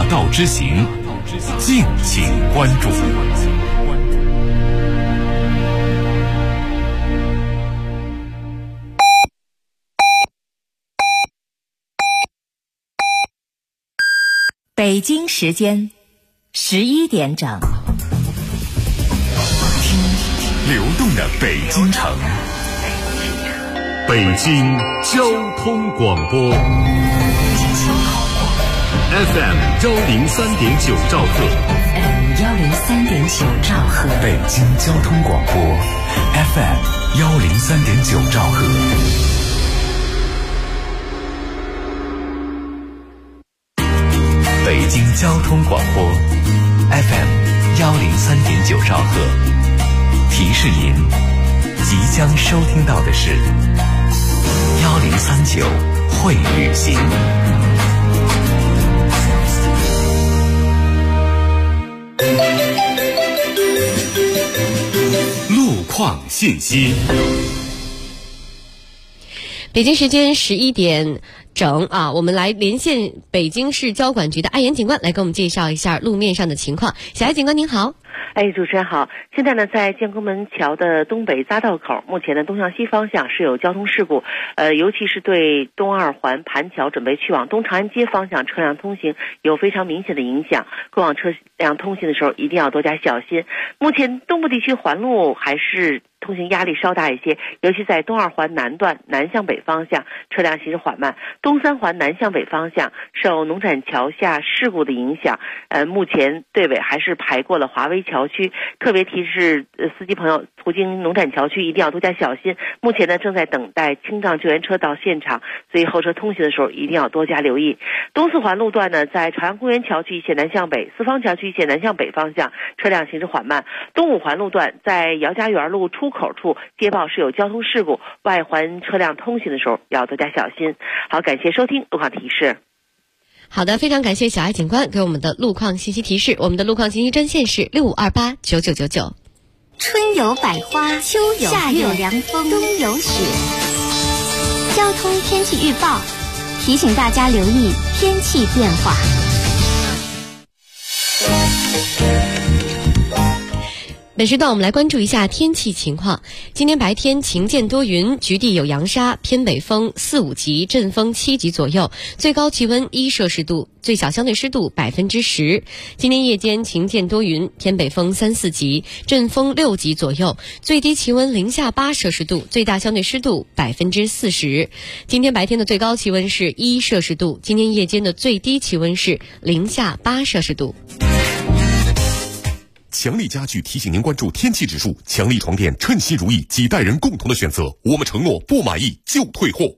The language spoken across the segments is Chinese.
大道之行，敬请关注。 北京时间11点整， 听流动的北京城， 北京交通广播 FM 103.9兆赫， 103.9兆赫， 北京交通广播 FM 103.9兆赫。北京交通广播 FM 103.9兆赫，提示您即将收听到的是1039会旅行。路况信息。 北京时间11点整啊，我们来连线北京市交管局的艾岩警官来给我们介绍一下路面上的情况。小艾警官您好。 主持人好。现在呢，在建国门桥的东北匝道口，目前的东向西方向是有交通事故，尤其是对东二环盘桥准备去往东长安街方向车辆通行有非常明显的影响，过往车辆通行的时候一定要多加小心。目前东部地区环路还是通行压力稍大一些，尤其在东二环南段南向北方向车辆行驶缓慢，东三环南向北方向受农展桥下事故的影响，目前队尾还是排过了华威桥区，特别提示司机朋友途经农展桥区一定要多加小心。目前呢正在等待清障救援车到现场，所以后车通行的时候一定要多加留意。东四环路段呢，在朝阳公园桥区一线南向北，四方桥区一线南向北方向车辆行驶缓慢。东五环路段在姚家园路出口处接报是有交通事故，外环车辆通行的时候要多加小心。好，感谢收听路况提示。 好的，非常感谢小艾警官给我们的路况信息提示。我们的路况信息专线是65289999。 春有百花，秋有夏有凉风，冬有雪。交通天气预报提醒大家留意天气变化。 本时段我们来关注一下天气情况。今天白天晴间多云，局地有扬沙，偏北风4、5级，阵风7级左右，最高气温1摄氏度，最小相对湿度10%。今天夜间晴间多云，偏北风3、4级，阵风6级左右，最低气温零下8摄氏度，最大相对湿度40%。今天白天的最高气温是1摄氏度，今天夜间的最低气温是零下8摄氏度。 强力家具提醒您关注天气指数，强力床垫称心如意，几代人共同的选择，我们承诺不满意就退货。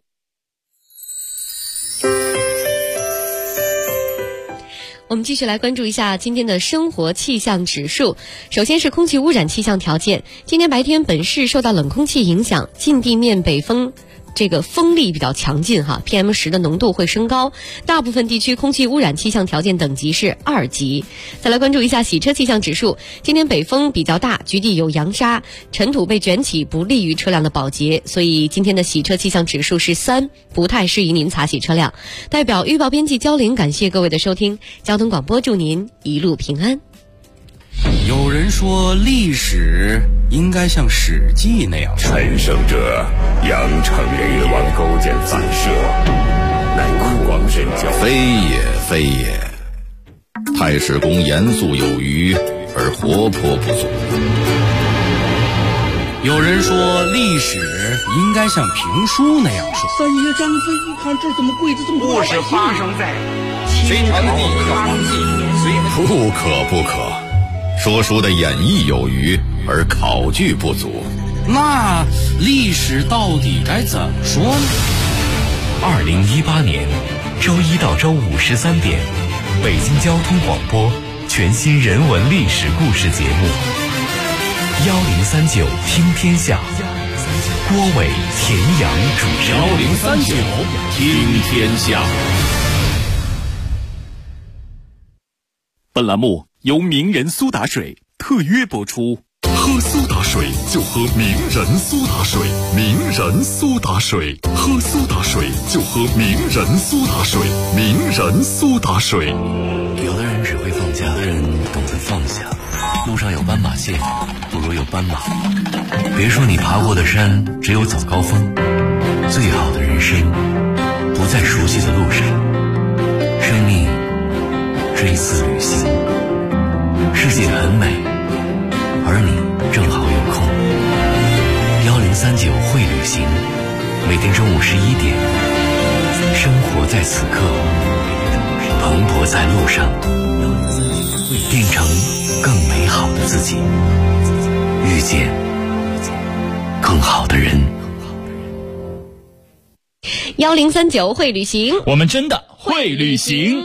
我们继续来关注一下今天的生活气象指数。首先是空气污染气象条件，今天白天本市受到冷空气影响，近地面北风风力比较强劲哈 ，PM10 的浓度会升高，大部分地区空气污染气象条件等级是2级。再来关注一下洗车气象指数，今天北风比较大，局地有扬沙，尘土被卷起，不利于车辆的保洁，所以今天的洗车气象指数是3，不太适宜您擦洗车辆。代表预报编辑焦玲感谢各位的收听，交通广播祝您一路平安。 有人说历史应该像史记那样， 陈胜者扬长人欲望勾践反射，乃苦光神教， 非也非也。太史公严肃有余而活泼不足。 有人说历史应该像评书那样说。 三爷张飞一看这怎么跪着这么多？ 故事发生在隋朝的第一个皇帝。不可不可，说书的演绎有余而考据不足。 那历史到底该怎么说呢 ？2018年周一到周五13点，北京交通广播全新人文历史故事节目1039听天下，郭伟、田阳主持。 1039听天下。 本栏目由名人苏打水特约播出。 喝苏打水就喝名人苏打水，名人苏打水，喝苏打水就喝名人苏打水，名人苏打水。 有的家的人懂得放下，路上有斑马线，不如有斑马。别说你爬过的山只有早高峰，最好的人生不在熟悉的路上。生命是一次旅行，世界很美，而你正好有空。1039会旅行，每天中午11点，生活在此刻，蓬勃在路上，变成更美好的自己，遇见更好的人。 1039会旅行， 我们真的会旅行。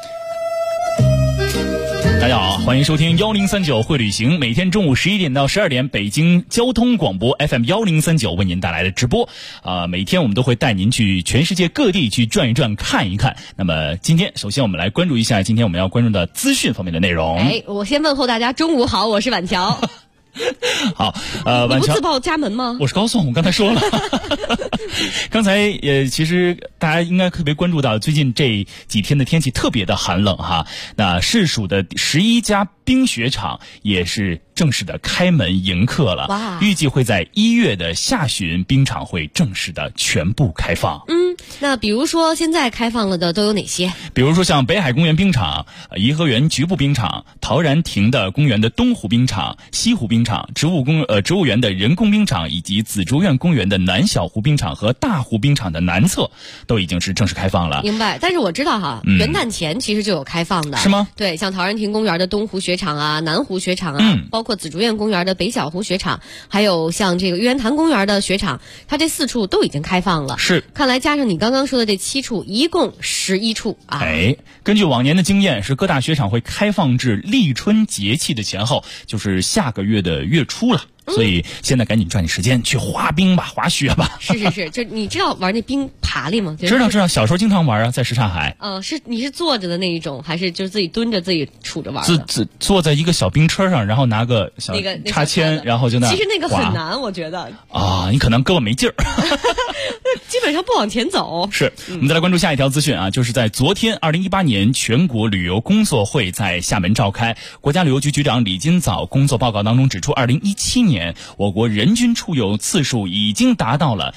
大家好，欢迎收听1039会旅行，每天中午11点到12点，北京交通广播 FM 1039为您带来的直播。每天我们都会带您去全世界各地去转一转、看一看。那么今天，首先我们来关注一下今天我们要关注的资讯方面的内容。 我先问候大家，中午好，我是婉乔。 好， 你不自报家门吗？ 我是高颂，我刚才说了。刚才其实大家应该特别关注到最近这几天的天气特别的寒冷哈。那市属的11家冰雪场也是正式的开门迎客了。哇！预计会在1月的下旬，冰场会正式的全部开放。 那比如说现在开放了的都有哪些？ 比如说像北海公园冰场、颐和园局部冰场、陶然亭的公园的东湖冰场、西湖冰场、植物园的人工冰场，以及紫竹院公园的南小湖冰场和大湖冰场的南侧都已经是正式开放了。 明白。但是我知道哈，元旦前其实就有开放的。 是吗？ 对，像陶然亭公园的东湖雪场啊、南湖雪场啊，包括紫竹院公园的北小湖雪场，还有像这个玉渊潭公园的雪场，它这4处都已经开放了。 是。看来加上你刚刚说的这7处，一共11处啊。 根据往年的经验，是各大雪场会开放至立春节气的前后，就是下个月的月初了。所以现在赶紧抓紧时间去滑冰吧，滑雪吧。 是，就你知道玩那冰爬犁吗？ 知道，小时候经常玩啊，在什刹海。 你是坐着的那一种，还是就是自己蹲着自己杵着玩的？坐在一个小冰车上，然后拿个小插签，然后就其实那个很难，我觉得。 你可能胳膊没劲儿。 基本上不往前走。 是，我们再来关注下一条资讯啊，就是在昨天2018年全国旅游工作会在厦门召开。国家旅游局局长李金早工作报告当中指出，2017年我国人均出游次数已经达到了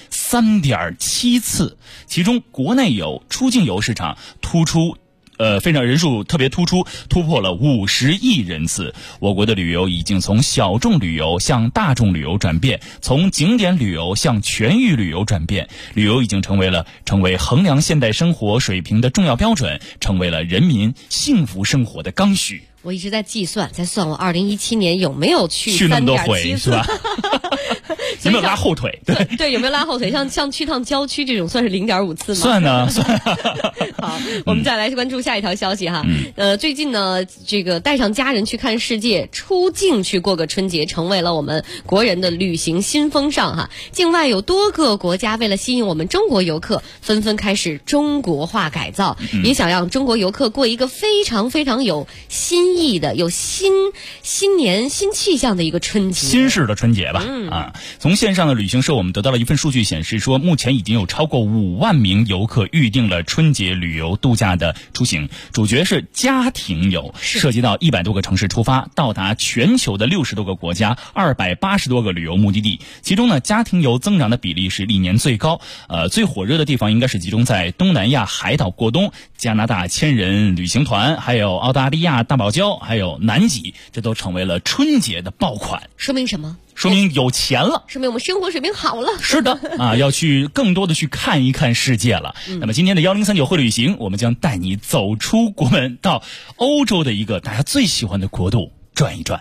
3.7次，其中国内游、出境游市场非常人数特别突出，突破了50亿人次。我国的旅游已经从小众旅游向大众旅游转变，从景点旅游向全域旅游转变。旅游已经成为衡量现代生活水平的重要标准，成为了人民幸福生活的刚需。 我一直在在算我2017年有没有去那么多回，是吧？有没有拉后腿？ 对，有没有拉后腿？像去趟郊区这种算是0.5次吗？ 算呢。 好，我们再来关注下一条消息哈。最近呢，这个带上家人去看世界，出境去过个春节，成为了我们国人的旅行新风尚哈。境外有多个国家为了吸引我们中国游客，纷纷开始中国化改造，也想让中国游客过一个非常非常有新意的、有新年新气象的一个春节， 新式的春节吧。从线上的旅行社我们得到了一份数据显示说，目前已经有超过5万名游客预定了春节旅游度假的出行，主角是家庭游，涉及到100多个城市出发，到达全球的60多个国家，280多个旅游目的地。其中呢，家庭游增长的比例是历年最高。最火热的地方应该是集中在东南亚海岛过冬、加拿大千人旅行团，还有澳大利亚大堡礁，还有南极，这都成为了春节的爆款。 说明什么？ 说明有钱了， 说明我们生活水平好了。 是的要去更多的去看一看世界了。那么今天的1039会旅行，我们将带你走出国门，到欧洲的一个大家最喜欢的国度转一转。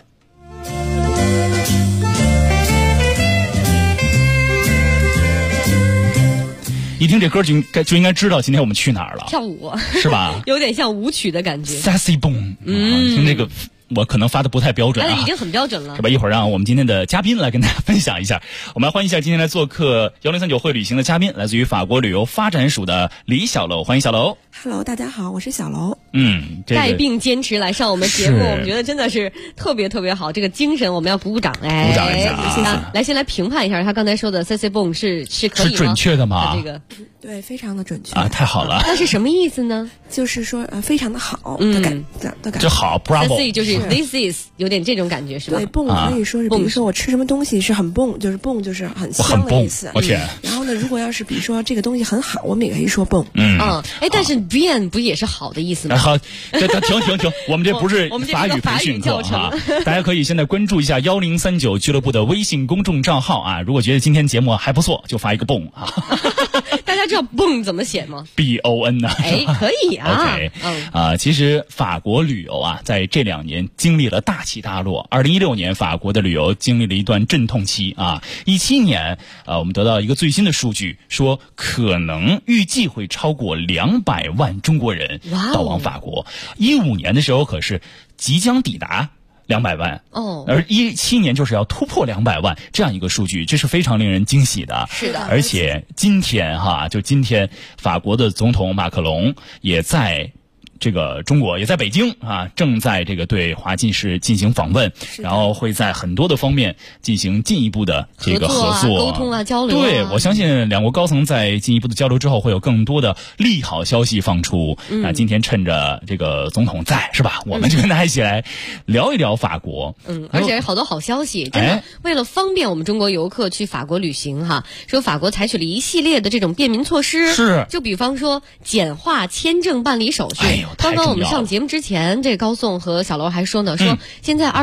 一听这歌就应该知道今天我们去哪儿了， 跳舞是吧？ 有点像舞曲的感觉。 Sassy Boom，听这个我可能发的不太标准已经很标准了， 是吧？一会儿让我们今天的嘉宾来跟大家分享一下。我们来欢迎一下今天来做客1039会旅行的嘉宾，来自于法国旅游发展署的李小楼，欢迎小楼。 Hello， 大家好，我是小楼。 带病坚持来上我们节目，我们觉得真的是特别特别好，这个精神我们要鼓掌， 鼓掌一下啊！ 来，先来评判一下他刚才说的 CC 蹦是可以吗？ 是准确的吗？ 这个对，非常的准确啊！太好了， 那是什么意思呢？ 就是说非常的好的感觉， 就好 ，Bravo， CC 就是 This is 有点这种感觉是吧？ 对，蹦可以说是，比如说我吃什么东西是很蹦，就是蹦就是很香的意思。 我天！ 然后呢，如果要是比如说这个东西很好，我们也可以说蹦。 但是 bien 不也是好的意思吗？ 好，停，我们这不是法语培训课哈，大家可以现在关注一下1039俱乐部的微信公众账号啊。如果觉得今天节目还不错，就发一个蹦啊。 大家知道蹦怎么写吗 ？BON 呢？ 可以啊。 OK，其实法国旅游啊，在这2年经历了大起大落。2016年，法国的旅游经历了一段阵痛期啊。17年，我们得到一个最新的数据，说可能预计会超过200万中国人到往法国。15年的时候可是即将抵达200万而17年就是要突破200万这样一个数据，这是非常令人惊喜的。 是的， 而且今天法国的总统马克龙也在这个中国，也在北京啊，正在这个对华进士进行访问，然后会在很多的方面进行进一步的这个合作、 沟通啊、交流。 对，我相信两国高层在进一步的交流之后，会有更多的利好消息放出。那今天趁着这个总统在，是吧？我们就跟大家一起来聊一聊法国。 而且好多好消息，真的为了方便我们中国游客去法国旅行哈，说法国采取了一系列的这种便民措施， 是， 就比方说简化签证办理手续。刚刚我们上节目之前，这高颂和小楼还说呢，说现在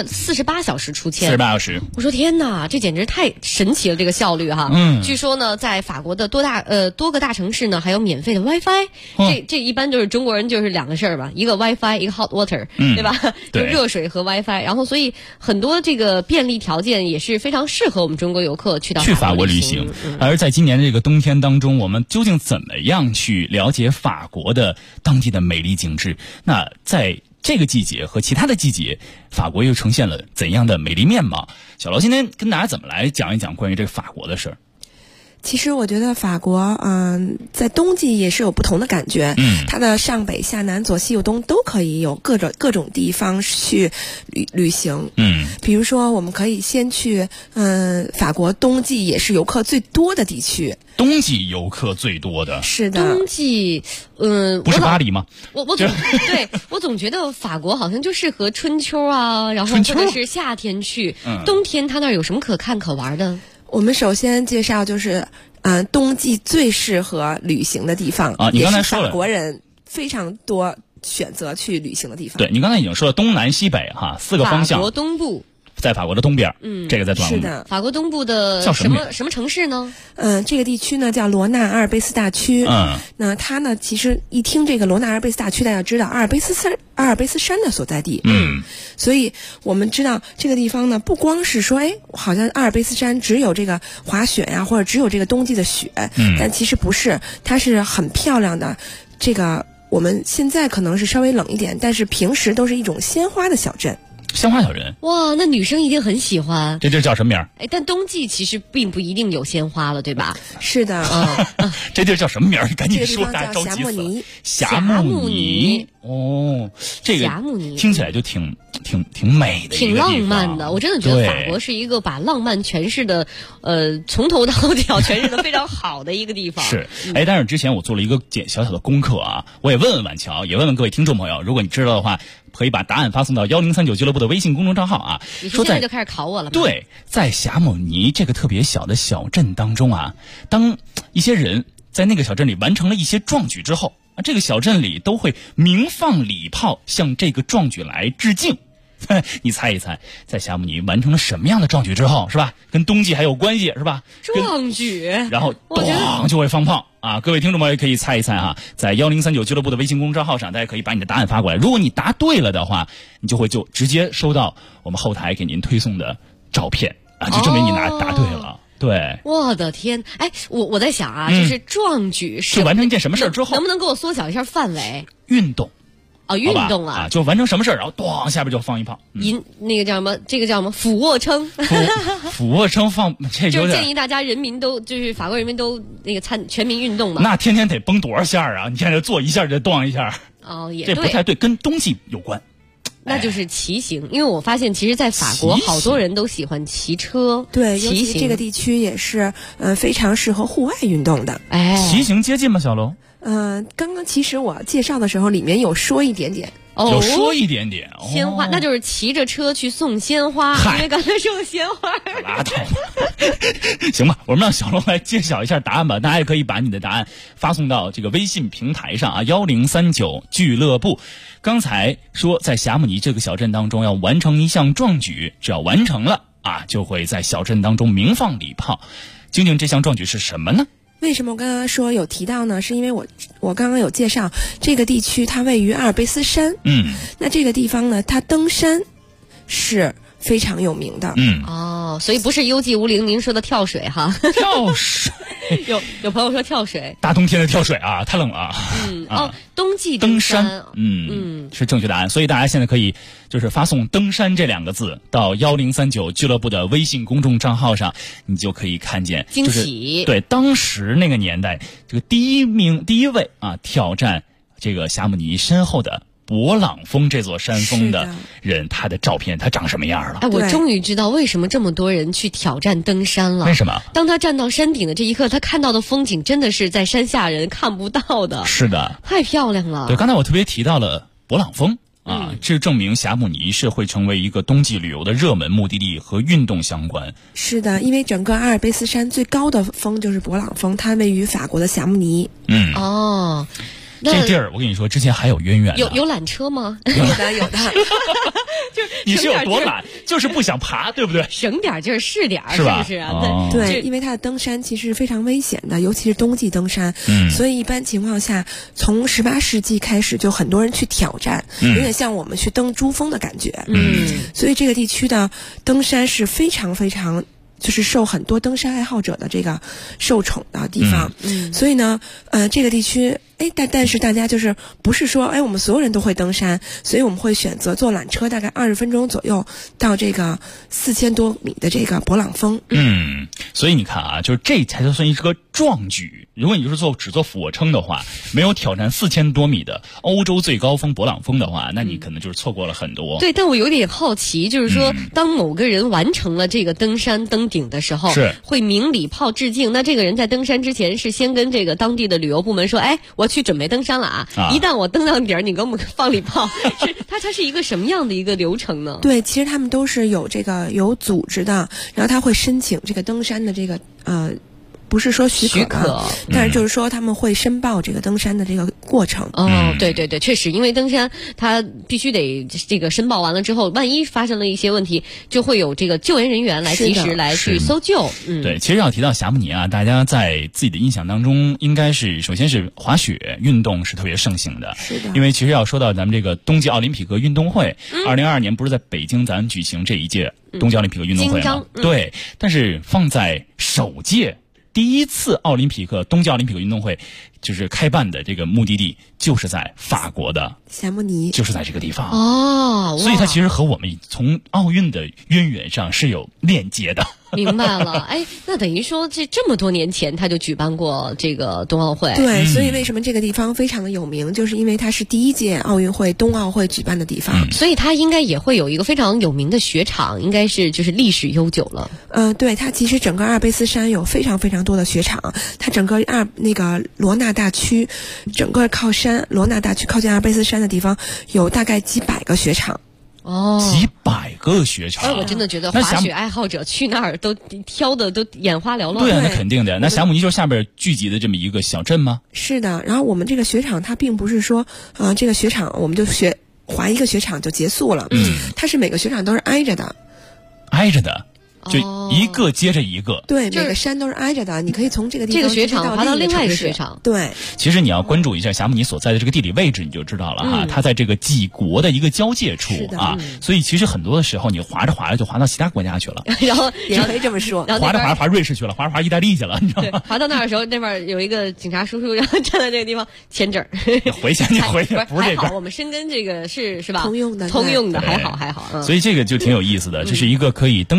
48小时出签 ，48小时。 我说天哪，这简直太神奇了，这个效率哈。据说呢，在法国的多个大城市呢，还有免费的 WiFi。这一般就是中国人就是2个事儿吧，一个 WiFi，一个 hot water，对吧？就热水和 WiFi。然后所以很多这个便利条件也是非常适合我们中国游客去法国旅行。而在今年这个冬天当中，我们究竟怎么样去了解法国的当地的美丽景致？那在这个季节和其他的季节，法国又呈现了怎样的美丽面貌？小楼今天跟大家怎么来讲一讲关于这个法国的事儿？ 其实我觉得法国，在冬季也是有不同的感觉。它的上北下南左西右东都可以有各种地方去旅行。比如说我们可以先去，法国冬季也是游客最多的地区。 冬季游客最多的是的， 冬季， 不是巴黎吗？ 我总觉得法国好像就适合春秋啊，然后或者是夏天去。冬天它那儿有什么可看可玩的？ 我们首先介绍就是，冬季最适合旅行的地方啊，你刚才说了， 法国人非常多选择去旅行的地方。 对，你刚才已经说了东南西北哈4个方向。 法国东部。 在法国的东边，这个在多少公里？ 是的， 法国东部的叫什么城市呢？ 这个地区呢叫罗纳阿尔卑斯大区。那它呢，其实一听这个罗纳阿尔卑斯大区，大家知道阿尔卑斯山的所在地。所以我们知道这个地方呢，不光是说，好像阿尔卑斯山只有这个滑雪呀，或者只有这个冬季的雪，但其实不是，它是很漂亮的。这个我们现在可能是稍微冷一点，但是平时都是一种鲜花的小镇。 鲜花小镇， 哇，那女生一定很喜欢。 这地叫什么名？ 但冬季其实并不一定有鲜花了，对吧？ 是的， 这地叫什么名？你赶紧说，大家着急死了。霞慕尼，这个听起来就挺美的， 挺浪漫的。我真的觉得法国是一个把浪漫诠释的，从头到脚诠释的非常好的一个地方。 是，但是之前我做了一个小小的功课啊，我也问问婉乔，也问问各位听众朋友，如果你知道的话，可以把答案发送到1039俱乐部的微信公众账号啊。 你说现在就开始考我了吗？ 对，在霞慕尼这个特别小的小镇当中啊，当一些人在那个小镇里完成了一些壮举之后，这个小镇里都会鸣放礼炮向这个壮举来致敬。你猜一猜，在霞慕尼完成了什么样的壮举之后，是吧？跟冬季还有关系，是吧？ 壮举， 然后咚就会放炮啊！各位听众们也可以猜一猜哈，在1039俱乐部的微信公众账号上，大家可以把你的答案发过来。如果你答对了的话，你就会直接收到我们后台给您推送的照片啊，就证明你答对了。对， 我的天！我在想啊，就是壮举是完成一件什么事之后， 能不能给我缩小一下范围？ 运动。 运动啊， 就完成什么事儿，然后咚下边就放一炮。 那个叫什么？这个叫什么？俯卧撑。 俯卧撑放，这就是建议大家就是法国人民都那个全民运动嘛。 那天天得绷多少下啊？你现在做一下就咚一下。 哦，也这不太对，跟冬季有关。 那就是骑行，因为我发现其实在法国好多人都喜欢骑车， 对， 骑行这个地区也是非常适合户外运动的。 哎， 骑行接近吗，小楼？ 刚刚其实我介绍的时候里面有说一点点。 有说一点点， 鲜花，那就是骑着车去送鲜花，因为刚才说鲜花。 拉倒吧，行吧，我们让小龙来揭晓一下答案吧。大家也可以把你的答案发送到这个微信平台上啊，1039俱乐部。刚才说在霞慕尼这个小镇当中要完成一项壮举，只要完成了啊，就会在小镇当中鸣放礼炮。究竟这项壮举是什么呢？ 为什么我刚刚说有提到呢？是因为我刚刚有介绍这个地区它位于阿尔卑斯山，那这个地方呢，它登山是非常有名的， 所以不是幽寂无灵您说的跳水哈， 跳水有朋友说跳水， 大冬天的跳水啊，太冷了冬季登山，是正确答案。所以大家现在可以就是发送登山这2个字到1039俱乐部的微信公众账号上，你就可以看见惊喜， 对当时那个年代这个第一位啊挑战这个霞慕尼身后的勃朗峰这座山峰的人，他的照片他长什么样了？ 哎，我终于知道为什么这么多人去挑战登山了。 为什么？ 当他站到山顶的这一刻，他看到的风景真的是在山下人看不到的。 是的， 太漂亮了。 对，刚才我特别提到了勃朗峰啊，这证明霞慕尼是会成为一个冬季旅游的热门目的地，和运动相关。 是的，因为整个阿尔卑斯山最高的峰就是勃朗峰，它位于法国的霞慕尼。 这地儿我跟你说，之前还有渊源。 有缆车吗？ 有的。 就是你是有多懒，就是不想爬，对不对？ 省点劲儿是点儿， 是吧？ 是不是啊？对，因为它的登山其实非常危险的，尤其是冬季登山。所以一般情况下，从18世纪开始，就很多人去挑战，有点像我们去登珠峰的感觉。所以这个地区的登山是非常非常。就是受很多登山爱好者的这个受宠的地方，所以呢，这个地区，但是大家就是不是说，我们所有人都会登山，所以我们会选择坐缆车，大概20分钟左右到这个4000多米的这个勃朗峰。 所以你看啊，就是这才就算是个壮举。如果你就是只做俯卧撑的话，没有挑战4000多米的欧洲最高峰勃朗峰的话，那你可能就是错过了很多。 对，但我有点好奇，就是说，当某个人完成了这个登山登顶的时候，会鸣礼炮致敬。那这个人在登山之前是先跟这个当地的旅游部门说，我去准备登山了啊！一旦我登到顶儿，你给我们放礼炮。它是一个什么样的一个流程呢？ 对，其实他们都是有组织的，然后他会申请这个登山的这个不是说许可，但是就是说他们会申报这个登山的这个过程。 对，确实，因为登山他必须得这个申报完了之后，万一发生了一些问题，就会有这个救援人员来及时来去搜救。 对，其实要提到霞慕尼啊，大家在自己的印象当中，应该是首先是滑雪运动是特别盛行的。 是的， 因为其实要说到咱们这个冬季奥林匹克运动会，2022年不是在北京咱举行这一届冬季奥林匹克运动会吗？对，但是放在首届。第一次冬季奥林匹克运动会就是开办的这个目的地就是在法国的霞慕尼， 就是在这个地方所以它其实和我们从奥运的渊源上是有链接的。 明白了，那等于说这么多年前他就举办过这个冬奥会。 对，所以为什么这个地方非常的有名，就是因为它是第一届奥运会冬奥会举办的地方。 所以它应该也会有一个非常有名的雪场，应该是就是历史悠久了。 对，它其实整个阿尔卑斯山有非常非常多的雪场，它整个那个罗纳大区，整个罗纳大区靠近阿尔卑斯山的地方有大概几百个雪场。 几百个雪场， 我真的觉得滑雪爱好者去那儿都挑的都眼花缭乱。 对啊，那肯定的。那霞慕尼就是下边聚集的这么一个小镇吗？ 是的。然后我们这个雪场它并不是说，这个雪场我们就滑一个雪场就结束了。它是每个雪场都是挨着的。就一个接着一个， 对，每个山都是挨着的，你可以从这个地方这个雪场滑到另外一个雪场。 对， 其实你要关注一下霞慕尼所在的这个地理位置，你就知道了哈，它在这个几国的一个交界处所以其实很多的时候你滑着滑着就滑到其他国家去了， 然后也可以这么说， 滑着滑着滑瑞士去了，滑着滑意大利去了，你知道吗？ 滑到那儿的时候，那边有一个警察叔叔，然后站在这个地方签证。 你回去，不是这边。 我们申根这个是吧？ 通用的， 还好。 所以这个就挺有意思的，这是一个可以登上山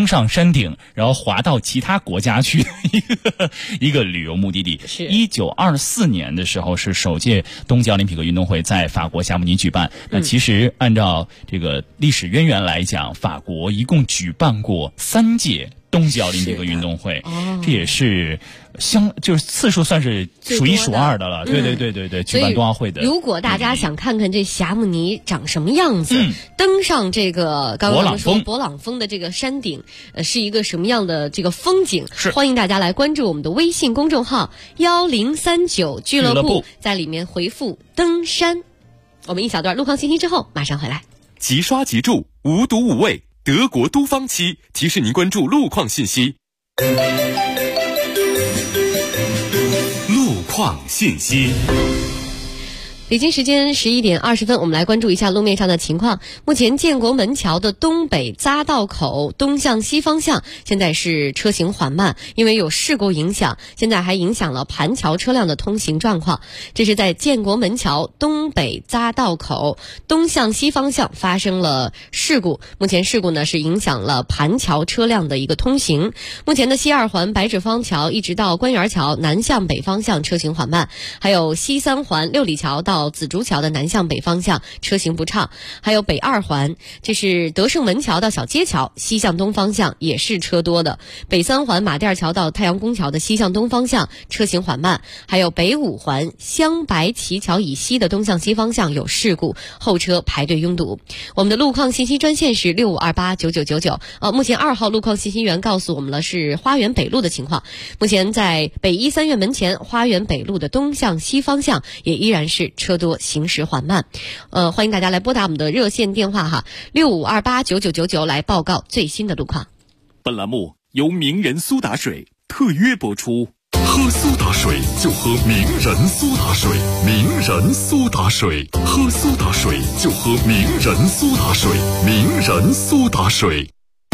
山顶，然后滑到其他国家去一个旅游目的地。 是 1924年的时候是首届冬季奥林匹克运动会在法国夏慕尼举办。那其实按照这个历史渊源来讲，法国一共举办过3届冬季奥林匹克运动会，这也是就是次数算是数一数二的了。对，举办冬奥会的。 如果大家想看看这霞慕尼长什么样子，登上这个刚刚说勃朗峰的这个山顶，是一个什么样的这个风景，欢迎大家来关注我们的微信公众号1039俱乐部，在里面回复登山。我们一小段路况信息之后马上回来。 即刷即住，无毒无味，德国都芳漆提示您关注路况信息。路况信息。 北京时间11点20分，我们来关注一下路面上的情况。目前建国门桥的东北匝道口东向西方向现在是车行缓慢，因为有事故影响，现在还影响了盘桥车辆的通行状况。这是在建国门桥东北匝道口东向西方向发生了事故，目前事故呢是影响了盘桥车辆的一个通行。目前的西2环白纸坊桥一直到官园桥南向北方向车行缓慢，还有西3环六里桥到紫竹桥的南向北方向车行不畅，还有北2环，这是德胜门桥到小街桥西向东方向也是车多的，北3环马甸桥到太阳宫桥的西向东方向车行缓慢，还有北5环香白旗桥以西的东向西方向有事故，后车排队拥堵。我们的路况信息专线是65289999，目前2号路况信息员告诉我们了是花园北路的情况，目前在北1三院门前花园北路的东向西方向也依然是车多行驶缓慢，欢迎大家来拨打我们的热线电话哈，65289999来报告最新的路况。 本栏目由名人苏打水特约播出。 喝苏打水就喝名人苏打水，名人苏打水，喝苏打水就喝名人苏打水，名人苏打水。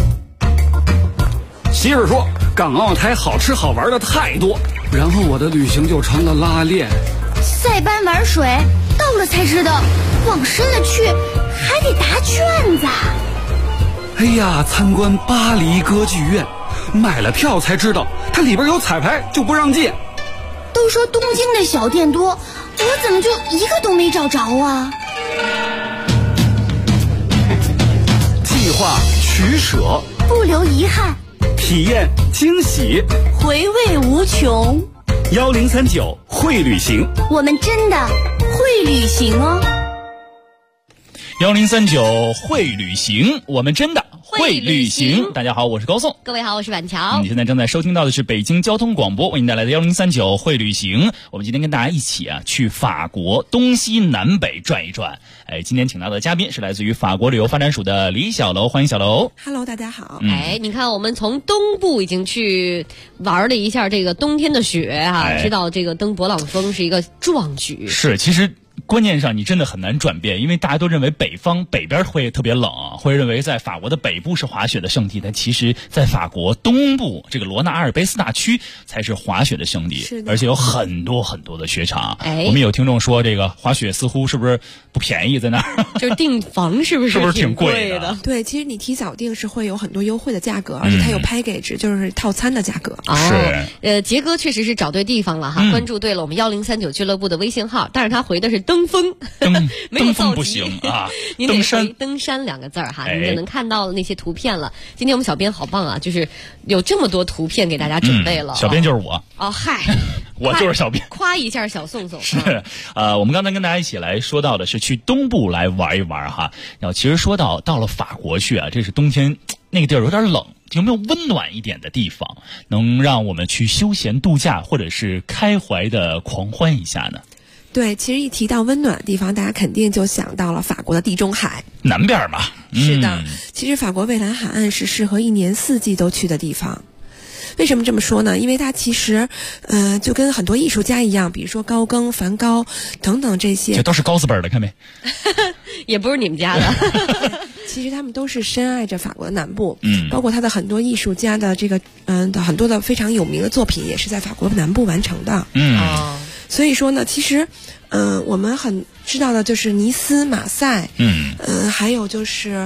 媳妇说港澳台好吃好玩的太多，然后我的旅行就成了拉练。 塞班玩水，到了才知道，往深了去还得答卷子。 哎呀，参观巴黎歌剧院，买了票才知道它里边有彩排就不让进。 都说东京的小店多，我怎么就一个都没找着啊？ 计划取舍， 不留遗憾， 体验惊喜， 回味无穷。 1039会旅行， 我们真的会旅行哦。 1039会旅行，我们真的会旅行。大家好，我是高颂。 各位好，我是板桥。 你现在正在收听到的是北京交通广播为您带来的1039会旅行。我们今天跟大家一起去法国东西南北转一转。今天请到的嘉宾是来自于法国旅游发展署的李小楼，欢迎小楼。 Hello， 大家好。 你看我们从东部已经去玩了一下这个冬天的雪啊，知道这个登勃朗峰是一个壮举。 是，其实关键上你真的很难转变，因为大家都认为北边会特别冷，会认为在法国的北部是滑雪的圣地，但其实在法国东部这个罗纳阿尔卑斯大区才是滑雪的圣地，而且有很多很多的雪场。我们有听众说这个滑雪似乎是不是不便宜，在那儿就是订房是不是挺贵的？ 对，其实你提早订是会有很多优惠的价格，而且它有 package，就是套餐的价格。 是， 杰哥确实是找对地方了哈，关注对了我们1039俱乐部的微信号，但是他回的是登峰，没有登不行啊， 你得回登山2个字哈，你就能看到那些图片了。今天我们小编好棒啊，就是有这么多图片给大家准备了。 小编就是我。 嗨， 我就是小编。 夸一下小宋宋。 是，我们刚才跟大家一起来说到的是去东部来玩一玩哈。然后其实说到了法国去啊，这是冬天那个地儿有点冷，有没有温暖一点的地方，能让我们去休闲度假或者是开怀的狂欢一下呢？ 对，其实一提到温暖的地方，大家肯定就想到了法国的地中海南边嘛。 是的，其实法国蔚蓝海岸是适合一年4季都去的地方。为什么这么说呢？因为它其实，就跟很多艺术家一样，比如说高更、梵高等等这些， 这都是高字辈的，看没？ 也不是你们家的。 其实他们都是深爱着法国的南部，包括他的很多艺术家的这个，的很多的非常有名的作品也是在法国南部完成的。所以说呢，其实，我们很知道的就是尼斯、马赛，还有就是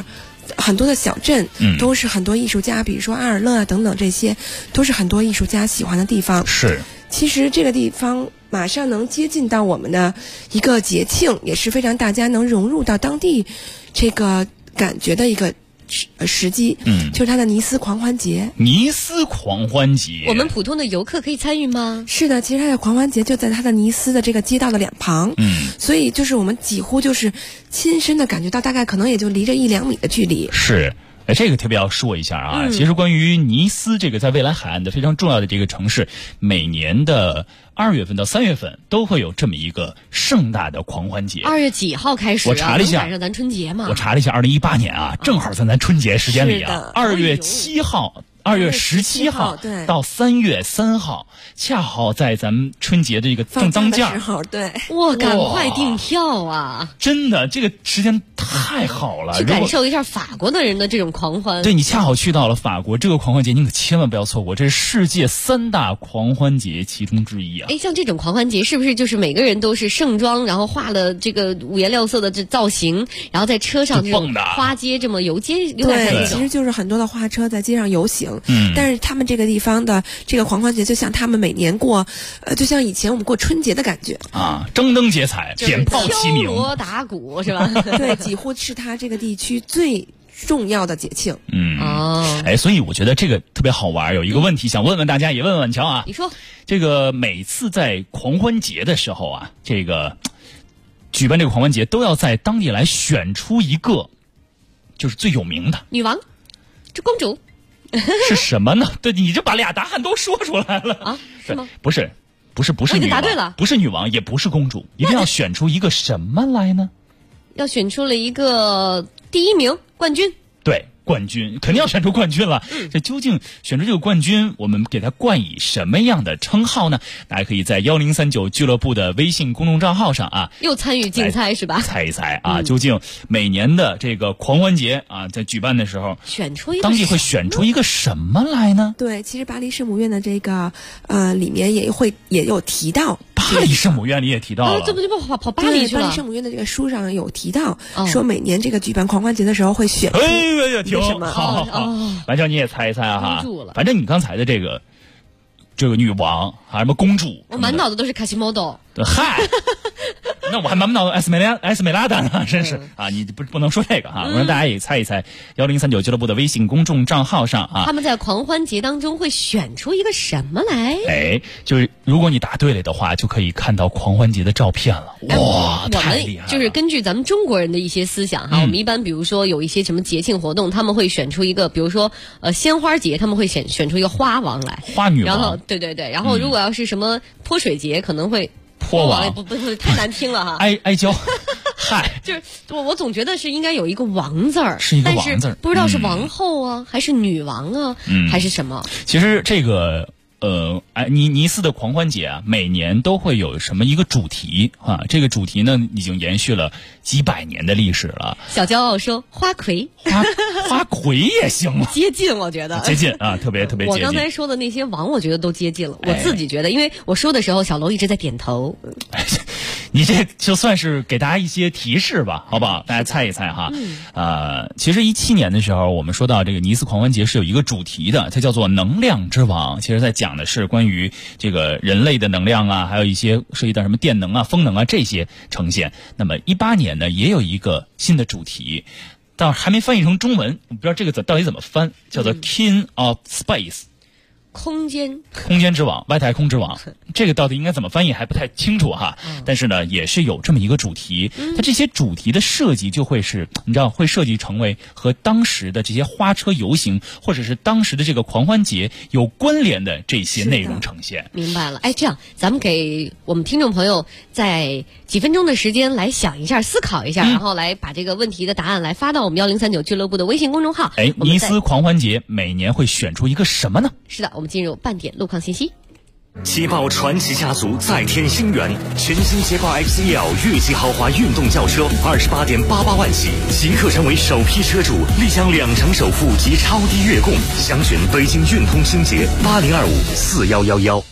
很多的小镇，都是很多艺术家，比如说阿尔勒啊等等，这些都是很多艺术家喜欢的地方。 是， 其实这个地方马上能接近到我们的一个节庆，也是非常大家能融入到当地这个感觉的一个时机，就是它的尼斯狂欢节。 尼斯狂欢节， 我们普通的游客可以参与吗？ 是的，其实它的狂欢节就在它的尼斯的这个街道的两旁，所以就是我们几乎就是亲身的感觉到，大概可能也就离着1-2米的距离。 是。这个特别要说一下啊，其实关于尼斯这个在蔚蓝海岸的非常重要的这个城市，每年的2月份到3月份都会有这么一个盛大的狂欢节。 2月几号开始？ 我查了一下， 赶上咱春节嘛。 我查了一下，2018年啊，正好在咱春节时间里啊，2月7号。2月17号到3月3号，恰好在咱们春节的一个正当间。 对， 哇，赶快订票啊！ 真的，这个时间太好了， 去感受一下法国的人的这种狂欢。 对，你恰好去到了法国，这个狂欢节你可千万不要错过，这是世界3大狂欢节其中之一啊！ 像这种狂欢节是不是就是每个人都是盛装，然后画了这个五颜六色的这造型，然后在车上这种花街这么游街？ 对，其实就是很多的花车在街上游行。但是他们这个地方的这个狂欢节，就像他们每年过，就像以前我们过春节的感觉啊，争灯结彩，鞭炮齐鸣， 敲锣打鼓是吧？ 对，几乎是他这个地区最重要的节庆。 所以我觉得这个特别好玩。有一个问题想问问大家，也问问乔啊， 你说这个每次在狂欢节的时候啊，这个举办这个狂欢节都要在当地来选出一个就是最有名的女王，这公主。 是什么呢？对，你就把俩答案都说出来了啊？是吗？ 不是我已经答对了， 不是女王，也不是公主，一定要选出一个什么来呢？ 要选出了一个第1名冠军。 对，冠军肯定要选出冠军了。这究竟选出这个冠军，我们给他冠以什么样的称号呢？大家可以在1039俱乐部的微信公众账号上啊， 又参与竞猜是吧？ 猜一猜啊，究竟每年的这个狂欢节啊，在举办的时候，当地会选出一个什么来呢？ 对，其实巴黎圣母院的这个里面也有提到。 巴黎圣母院里也提到了， 这不就跑巴黎去了？ 巴黎圣母院的这个书上有提到，说每年这个举办狂欢节的时候会选出什么？ 好，完全你也猜一猜啊！反正你刚才的这个女王还什么公主， 我满脑子都是卡西莫多。 嗨，那我还满脑子埃斯美拉达呢，真是啊！你不能说这个哈，我让大家也猜一猜1039俱乐部的微信公众账号上啊， 他们在狂欢节当中会选出一个什么来？ 就是如果你答对了的话，就可以看到狂欢节的照片了。哇，太厉害了！ 就是根据咱们中国人的一些思想哈，我们一般比如说有一些什么节庆活动，他们会选出一个，比如说鲜花节，他们会选出一个花王来， 花女王。 然后对，然后如果要是什么泼水节，可能会。 泼王不太难听了哈， 哀娇，嗨， 就是我总觉得是应该有一个王字儿， 是一个王字， 但是不知道是王后啊，还是女王啊，还是什么？ 其实这个尼斯的狂欢节啊，每年都会有什么一个主题啊？这个主题呢，已经延续了几百年的历史了。 小骄傲说花魁， 花魁也行吗？ 接近，我觉得接近啊，特别接近。 我刚才说的那些王，我觉得都接近了。我自己觉得，因为我说的时候，小楼一直在点头。 你这就算是给大家一些提示吧，好不好？大家猜一猜哈。其实17年的时候，我们说到这个尼斯狂欢节是有一个主题的，它叫做能量之王。其实在讲的是关于这个人类的能量啊，还有一些涉及到什么电能啊、风能啊这些呈现。那么18年呢，也有一个新的主题，但还没翻译成中文，我不知道这个到底怎么翻，叫做 King of Space。 空间之王，外太空之王，这个到底应该怎么翻译还不太清楚哈。但是呢，也是有这么一个主题。它这些主题的设计就会是，你知道，会设计成为和当时的这些花车游行，或者是当时的这个狂欢节有关联的这些内容呈现。 明白了，这样咱们给我们听众朋友在几分钟的时间来想一下、思考一下，然后来把这个问题的答案来发到我们1039俱乐部的微信公众号。 尼斯狂欢节每年会选出一个什么呢？ 是的，我们进入半点路况信息。 捷豹传奇家族再添新元，全新捷豹 XEL 越级豪华运动轿车28.88万起，即刻成为首批车主，立享2成首付及超低月供。详询北京运通星捷80254111。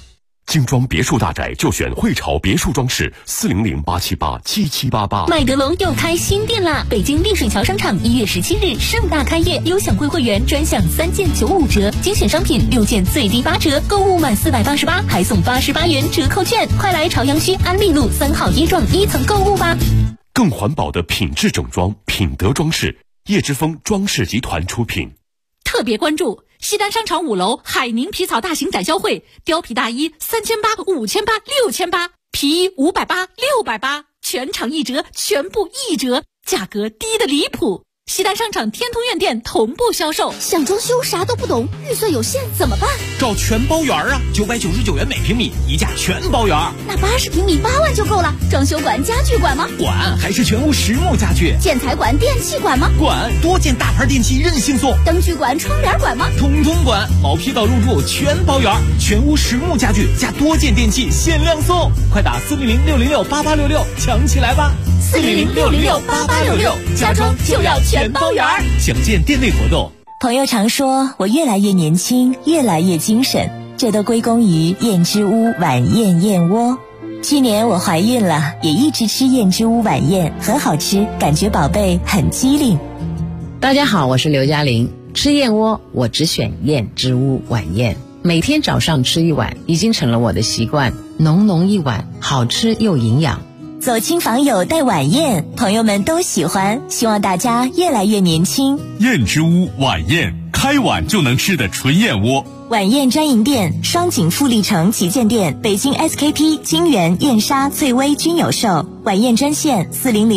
精装别墅大宅就选汇潮别墅装饰，400-878-7788。 麦德龙又开新店啦！北京丽水桥商场1月17日盛大开业，优享会会员专享3件95折，精选商品6件最低8折，购物满488还送88元折扣券。快来朝阳区安利路3号1幢1层购物吧！ 更环保的品质整装，品德装饰，叶之峰装饰集团出品。 特别关注西单商场5楼海宁皮草大型展销会，貂皮大衣3800、5800、6800，皮衣580、680，全场1折，全部1折，价格低得离谱。西单商场天通苑店同步销售。 想装修啥都不懂，预算有限怎么办？ 找全包园啊，999元每平米，一价全包园。 那80平米8万就够了。装修管、家具管吗？ 管，还是全屋实木家具。 建材管、电器管吗？ 管，多件大牌电器任性送。 灯具管、窗帘管吗？ 通通管，毛坯到入住全包园，全屋实木家具加多件电器限量送。快打400-606-8866抢起来吧 ！400-606-8866，家装就要全包圆。 详见店内活动。 朋友常说我越来越年轻，越来越精神，这都归功于燕之屋晚宴燕窝。去年我怀孕了，也一直吃燕之屋晚宴，很好吃，感觉宝贝很机灵。 大家好，我是刘嘉玲。吃燕窝我只选燕之屋晚宴，每天早上吃一碗，已经成了我的习惯，浓浓一碗，好吃又营养。 走亲访友带晚宴，朋友们都喜欢，希望大家越来越年轻。 燕之屋晚宴，开碗就能吃的纯燕窝。 晚宴专营店：双井富力城旗舰店、北京 SKP、金源、燕莎、翠微均有售。晚宴专线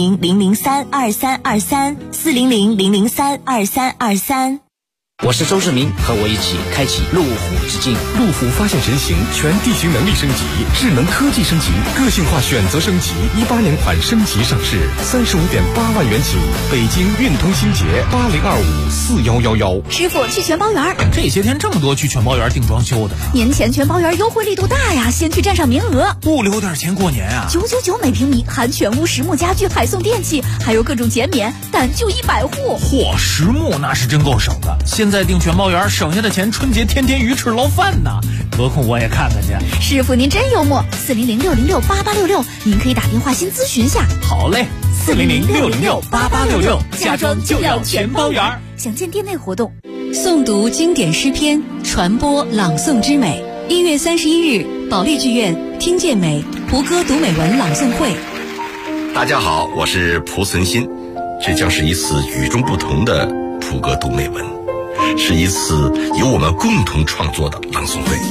400-003-2323，400-003-2323。 我是周志明，和我一起开启路虎之境。 路虎发现神行，全地形能力升级，智能科技升级，个性化选择升级。18年款升级上市，35.8万元起。北京运通新捷80254111。 师傅去全包园。 这些天这么多去全包园订装修的呢。 年前全包园优惠力度大呀，先去占上名额， 不留点钱过年啊 ！999每平米，含全屋实木家具，还送电器，还有各种减免，但就100户。 嚯，实木那是真够省的。现在订全包园省下的钱，春节天天鱼翅捞饭呢。何况我也看看去。 师傅您真幽默，400-606-8866，您可以打电话先咨询下。 好嘞，400-606-8866，家装就要全包园。 详见店内活动。 诵读经典诗篇，传播朗诵之美。1月31日，保利剧院听见美胡歌读美文朗诵会。 大家好，我是蒲存昕，这将是一次与众不同的胡歌读美文，是一次由我们共同创作的朗诵会。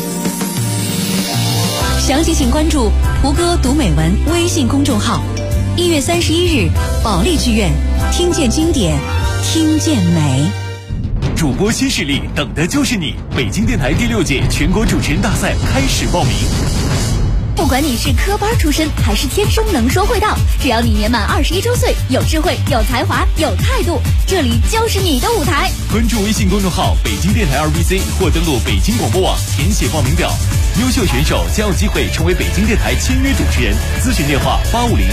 详情请关注胡歌读美文微信公众号。1月31日，保利剧院听见经典，听见美。 主播新势力，等的就是你！北京电台第6届全国主持人大赛开始报名。 不管你是科班出身还是天生能说会道，只要你年满21周岁，有智慧、有才华、有态度，这里就是你的舞台。 关注微信公众号北京电台2BC 或登录北京广播网填写报名表，优秀选手将有机会成为北京电台签约主持人。咨询电话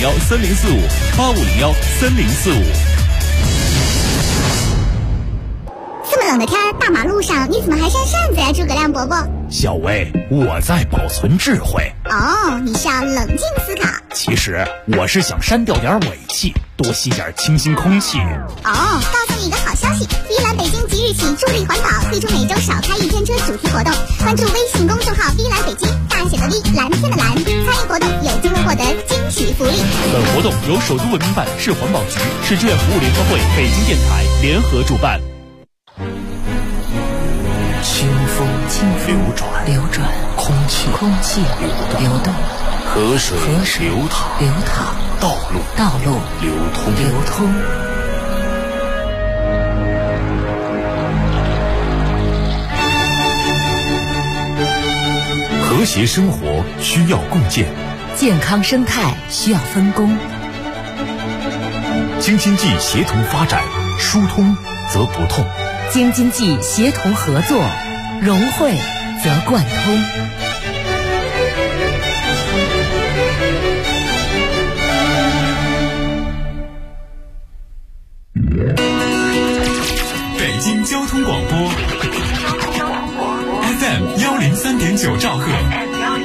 8501-3045，8501-3045。 这么冷的天，大马路上你怎么还扇扇子呀，诸葛亮伯伯？ 小薇，我在保存智慧。 哦，你是要冷静思考。 其实我是想删掉点尾气，多吸点清新空气。 哦，告诉你一个好消息，依兰北京即日起助力环保，推出每周少开1天车主题活动。关注微信公众号依兰北京，大写的 V， 蓝天的蓝，参与活动有机会获得惊喜福利。 本活动由首都文明办、市环保局、市志愿服务联合会、北京电台联合主办。 清风流转，空气流动，河水流淌，道路流通。 和谐生活需要共建， 健康生态需要分工。 京津冀协同发展，疏通则不痛。 京津冀协同合作，融汇则贯通。 北京交通广播 FM 103.9兆赫。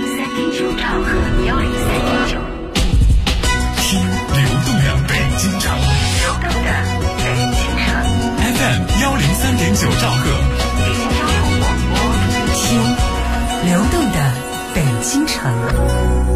河103.9， 听流动的北京城， 流动的北京城 FM 103.9兆赫， 北京交通广播， 听流动的北京城。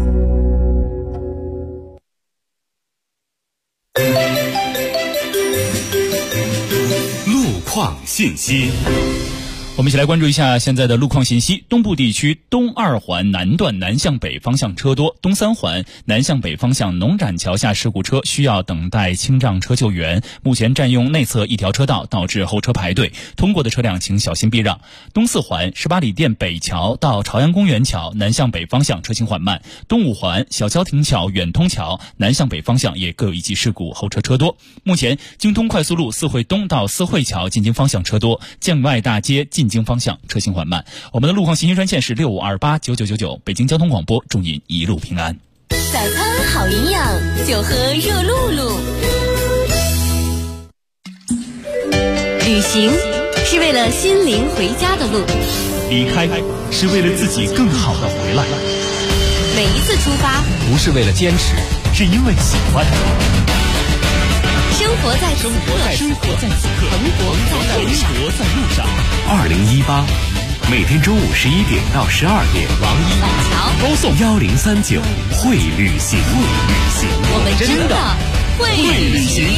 路况信息。 我们一起来关注一下现在的路况信息。东部地区东2环南段南向北方向车多，东3环南向北方向农展桥下事故车需要等待清障车救援，目前占用内侧一条车道，导致后车排队，通过的车辆请小心避让。东4环18里店北桥到朝阳公园桥南向北方向车行缓慢，东5环小桥亭桥远通桥南向北方向也各有一起事故，后车多。目前京通快速路四惠东到四惠桥进京方向车多，建外大街进京方向车行缓慢。我们的路况信息专线是65289999，北京交通广播，祝您一路平安。 早餐好营养，就喝热露露。 旅行是为了心灵回家的路， 离开是为了自己更好的回来。 每一次出发不是为了坚持， 是因为喜欢。 生活在此刻，蓬勃在路上。 2018，每天中午11点到12点， 王一、 晚桥、 高颂 1039会旅行， 我们真的会旅行。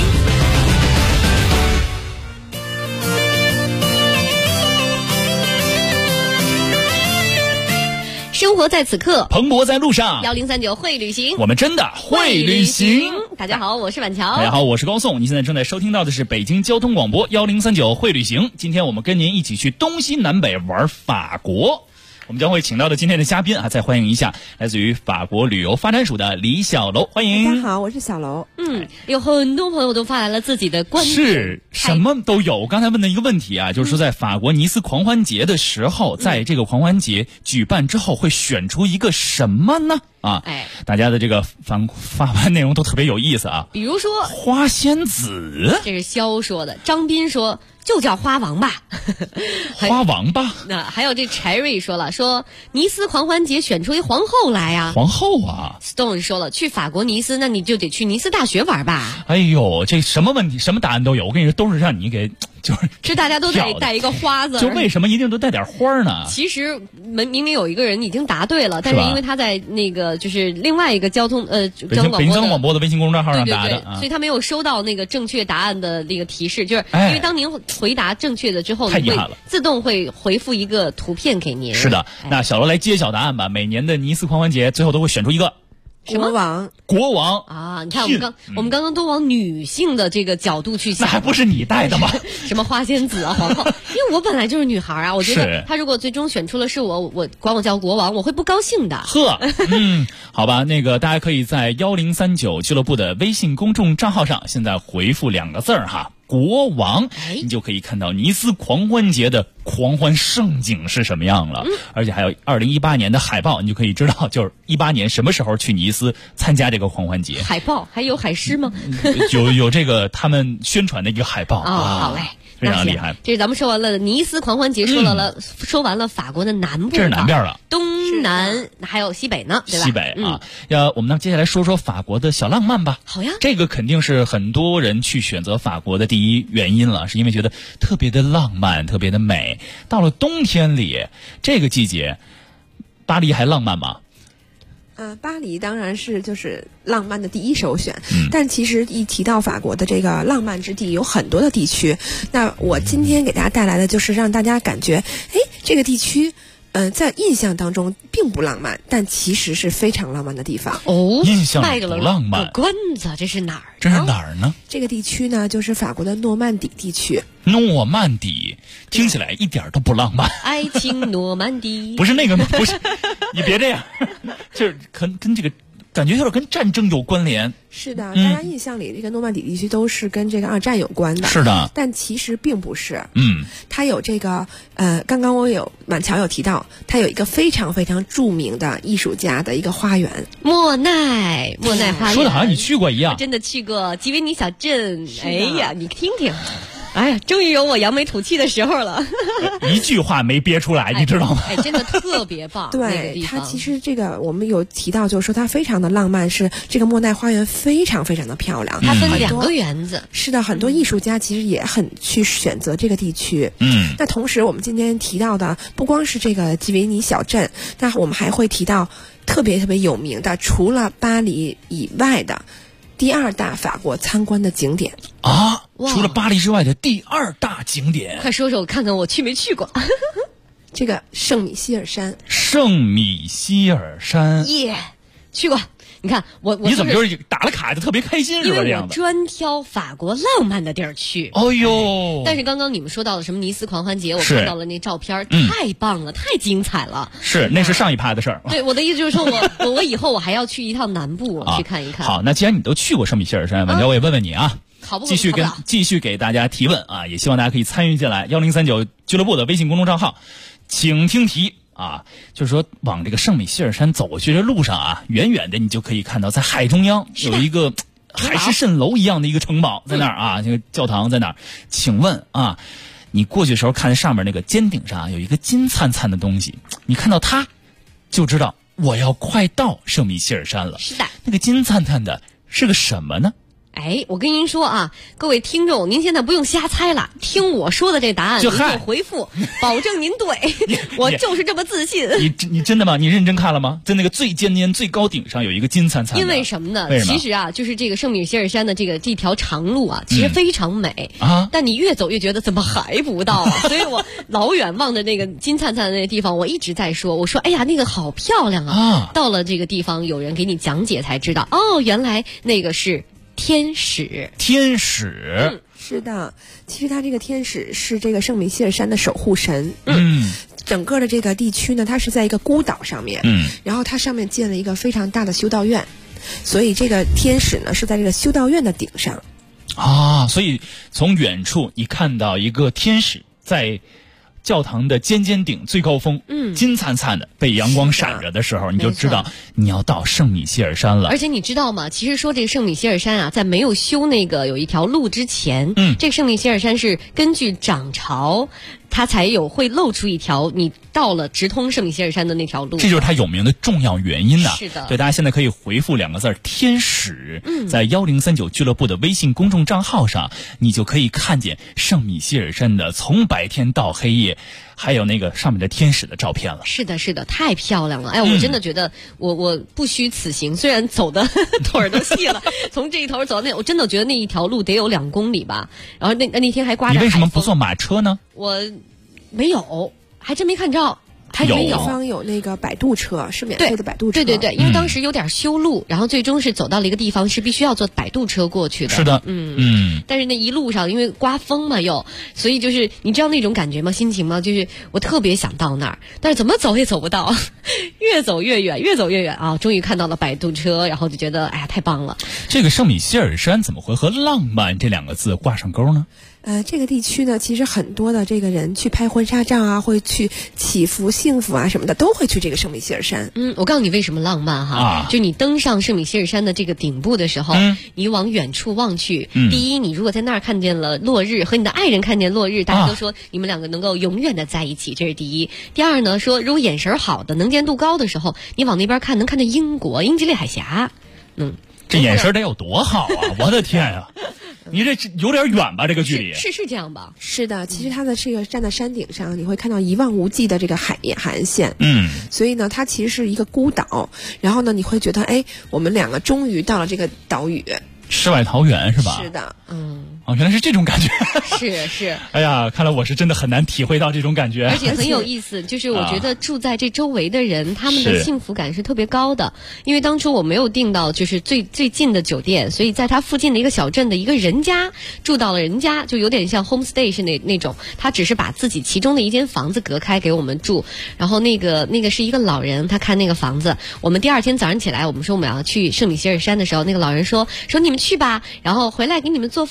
生活在此刻， 蓬勃在路上。 1039会旅行， 我们真的会旅行。 大家好，我是晚桥。 大家好，我是高颂。您现在正在收听到的是北京交通广播1039会旅行。今天我们跟您一起去东西南北玩法国。我们将会请到的今天的嘉宾再欢迎一下来自于法国旅游发展署的李小楼，欢迎。 大家好，我是小楼。 有很多朋友都发来了自己的观点， 是什么都有。我刚才问的一个问题啊，就是说在法国尼斯狂欢节的时候，在这个狂欢节举办之后会选出一个什么呢？大家的这个发完内容都特别有意思啊。 比如说花仙子， 这是肖说的，张斌说就叫花王吧。 花王吧。 那还有这 Cherry 说了，说尼斯狂欢节选出一皇后来啊。 皇后啊。 Stone 说了，去法国尼斯，那你就得去尼斯大学玩吧。 哎呦，这什么问题，什么答案都有。我跟你说，都是让你给是大家都得带一个花字。 就为什么一定都带点花呢？ 其实明明有一个人已经答对了，但是因为他在那个就是另外一个交通北京交通广播的微信公众号上答的， 所以他没有收到那个正确答案的那个提示，就是因为当您回答正确的之后， 太遗憾了， 自动会回复一个图片给您。 是的，那小楼来揭晓答案吧。每年的尼斯狂欢节最后都会选出一个国王啊！你看我们刚刚都往女性的这个角度去想， 那还不是你带的吗？ 什么花仙子啊、皇后？因为我本来就是女孩啊，我觉得他如果最终选出了是我管我叫国王，我会不高兴的。 呵，好吧，那个大家可以在1039俱乐部的微信公众账号上，现在回复2个字哈。国王，你就可以看到尼斯狂欢节的狂欢盛景是什么样了，而且还有2018年的海报，你就可以知道就是18年什么时候去尼斯参加这个狂欢节。 海报还有海狮吗？ 有这个他们宣传的一个海报好嘞。 非常厉害。 这是咱们说完了尼斯狂欢节，说完了法国的南部， 这是南边了， 东南还有西北呢，对吧？ 西北啊，我们接下来说说法国的小浪漫吧。 好呀， 这个肯定是很多人去选择法国的第一原因了，是因为觉得特别的浪漫，特别的美。到了冬天里，这个季节，巴黎还浪漫吗？ 巴黎当然是就是浪漫的第一首选，但其实一提到法国的这个浪漫之地，有很多的地区。那我今天给大家带来的就是让大家感觉，这个地区，在印象当中并不浪漫，但其实是非常浪漫的地方。 印象不浪漫， 关子，这是哪儿？ 这是哪儿呢？ 这个地区呢，就是法国的诺曼底地区。 诺曼底听起来一点都不浪漫。 爱情诺曼底不是那个吗？不是，你别这样，就是跟这个感觉有点跟战争有关联。 是的，大家印象里这个诺曼底地区都是跟这个二战有关的。 是的， 但其实并不是。它有这个刚刚满桥有提到，它有一个非常非常著名的艺术家的一个花园， 莫奈花园。 说的好像你去过一样。 真的去过吉维尼小镇。哎呀，你听听。 哎呀，终于有我扬眉吐气的时候了。 一句话没憋出来，你知道吗？ 哎，真的特别棒。 对，它其实这个我们有提到，就是说它非常的浪漫，是这个莫奈花园非常非常的漂亮。 它分2个园子。 是的，很多艺术家其实也很去选择这个地区。那同时我们今天提到的不光是这个吉维尼小镇，那我们还会提到特别特别有名的，除了巴黎以外的第2大法国参观的景点啊！除了巴黎之外的第2大景点， 快说说我看看我去没去过。 这个圣米歇尔山。 圣米歇尔山， 耶，去过。你看我你怎么就是打了卡就特别开心是吧？ 因为我专挑法国浪漫的地儿去。 哦呦！ 但是刚刚你们说到了什么尼斯狂欢节，我看到了那照片，太棒了，太精彩了。 是，那是上一趴的事儿。 对，我的意思就是说我以后我还要去一趟南部去看一看。 好，那既然你都去过圣米歇尔山，婉娇我也问问你啊。 好不好？ 继续给大家提问啊，也希望大家可以参与进来。1039俱乐部的微信公众账号，请听题啊，就是说往这个圣米歇尔山走过去这路上啊，远远的你就可以看到，在海中央有一个海市蜃楼一样的一个城堡在那儿啊，这个教堂在那儿。请问啊，你过去的时候看上面那个尖顶上有一个金灿灿的东西，你看到它就知道我要快到圣米歇尔山了。 是的， 那个金灿灿的是个什么呢？ 哎，我跟您说啊，各位听众，您现在不用瞎猜了，听我说的这答案，您就回复，保证您对。我就是这么自信。 你真的吗？你认真看了吗？在那个最尖尖、最高顶上有一个金灿灿的。 因为什么呢？其实啊，就是这个圣米歇尔山的这条长路啊，其实非常美啊。但你越走越觉得怎么还不到啊？所以我老远望着那个金灿灿的那个地方，我一直在说，我说哎呀，那个好漂亮啊！到了这个地方，有人给你讲解才知道，哦，原来那个是天使。 是的，其实它这个天使是这个圣米歇尔山的守护神。整个的这个地区呢，它是在一个孤岛上面。然后它上面建了一个非常大的修道院，所以这个天使呢是在这个修道院的顶上。 啊，所以从远处你看到一个天使在教堂的尖尖顶最高峰，金灿灿的被阳光闪着的时候，你就知道你要到圣米歇尔山了。 而且你知道吗？其实说这个圣米歇尔山啊，在没有修那个有一条路之前，这个圣米歇尔山是根据涨潮，它才会露出一条你到了直通圣米歇尔山的那条路。 这就是它有名的重要原因呢。 是的， 对，大家现在可以回复2个字天使，在1039俱乐部的微信公众账号上，你就可以看见圣米歇尔山的从白天到黑夜，还有那个上面的天使的照片了。 是的，是的，太漂亮了！哎，我真的觉得我不虚此行，虽然走的腿儿都细了，从这一头走到那，我真的觉得那一条路得有2公里吧。然后那天还刮着海风。 你为什么不坐马车呢？ 我没有，还真没看着。还没有，地方有那个摆渡车，是免费的摆渡车。 对，因为当时有点修路，然后最终是走到了一个地方，是必须要坐摆渡车过去的。 是的， 但是那一路上因为刮风嘛所以就是你知道那种感觉吗？心情吗？就是我特别想到那儿，但是怎么走也走不到，越走越远啊！终于看到了摆渡车，然后就觉得哎呀太棒了。 这个圣米歇尔山怎么会和浪漫这2个字挂上钩呢？ 这个地区呢，其实很多的这个人去拍婚纱照啊，会去祈福幸福啊什么的，都会去这个圣米歇尔山。 我告诉你为什么浪漫哈，就你登上圣米歇尔山的这个顶部的时候，你往远处望去，第一，你如果在那儿看见了落日，和你的爱人看见落日，大家都说你们2个能够永远的在一起，这是第一。第二呢，说如果眼神好的、能见度高的时候，你往那边看，能看见英吉利海峡。 这眼神得有多好啊！我的天啊！你这有点远吧？这个距离是这样吧？ 是的，其实它的这个站在山顶上，你会看到一望无际的这个海岸线。所以呢，它其实是一个孤岛。然后呢，你会觉得，哎，我们2个终于到了这个岛屿。 世外桃源是吧？ 是的， 原来是这种感觉。 是。 哎呀，看来我是真的很难体会到这种感觉。 而且很有意思，就是我觉得住在这周围的人，他们的幸福感是特别高的。因为当初我没有订到就是最近的酒店，所以在他附近的一个小镇的一个人家住到了人家，就有点像 homestay 是那种，他只是把自己其中的一间房子隔开给我们住。然后那个是一个老人，他看那个房子。我们第2天早上起来，我们说我们要去圣米歇尔山的时候，那个老人说你们去吧，然后回来给你们做饭。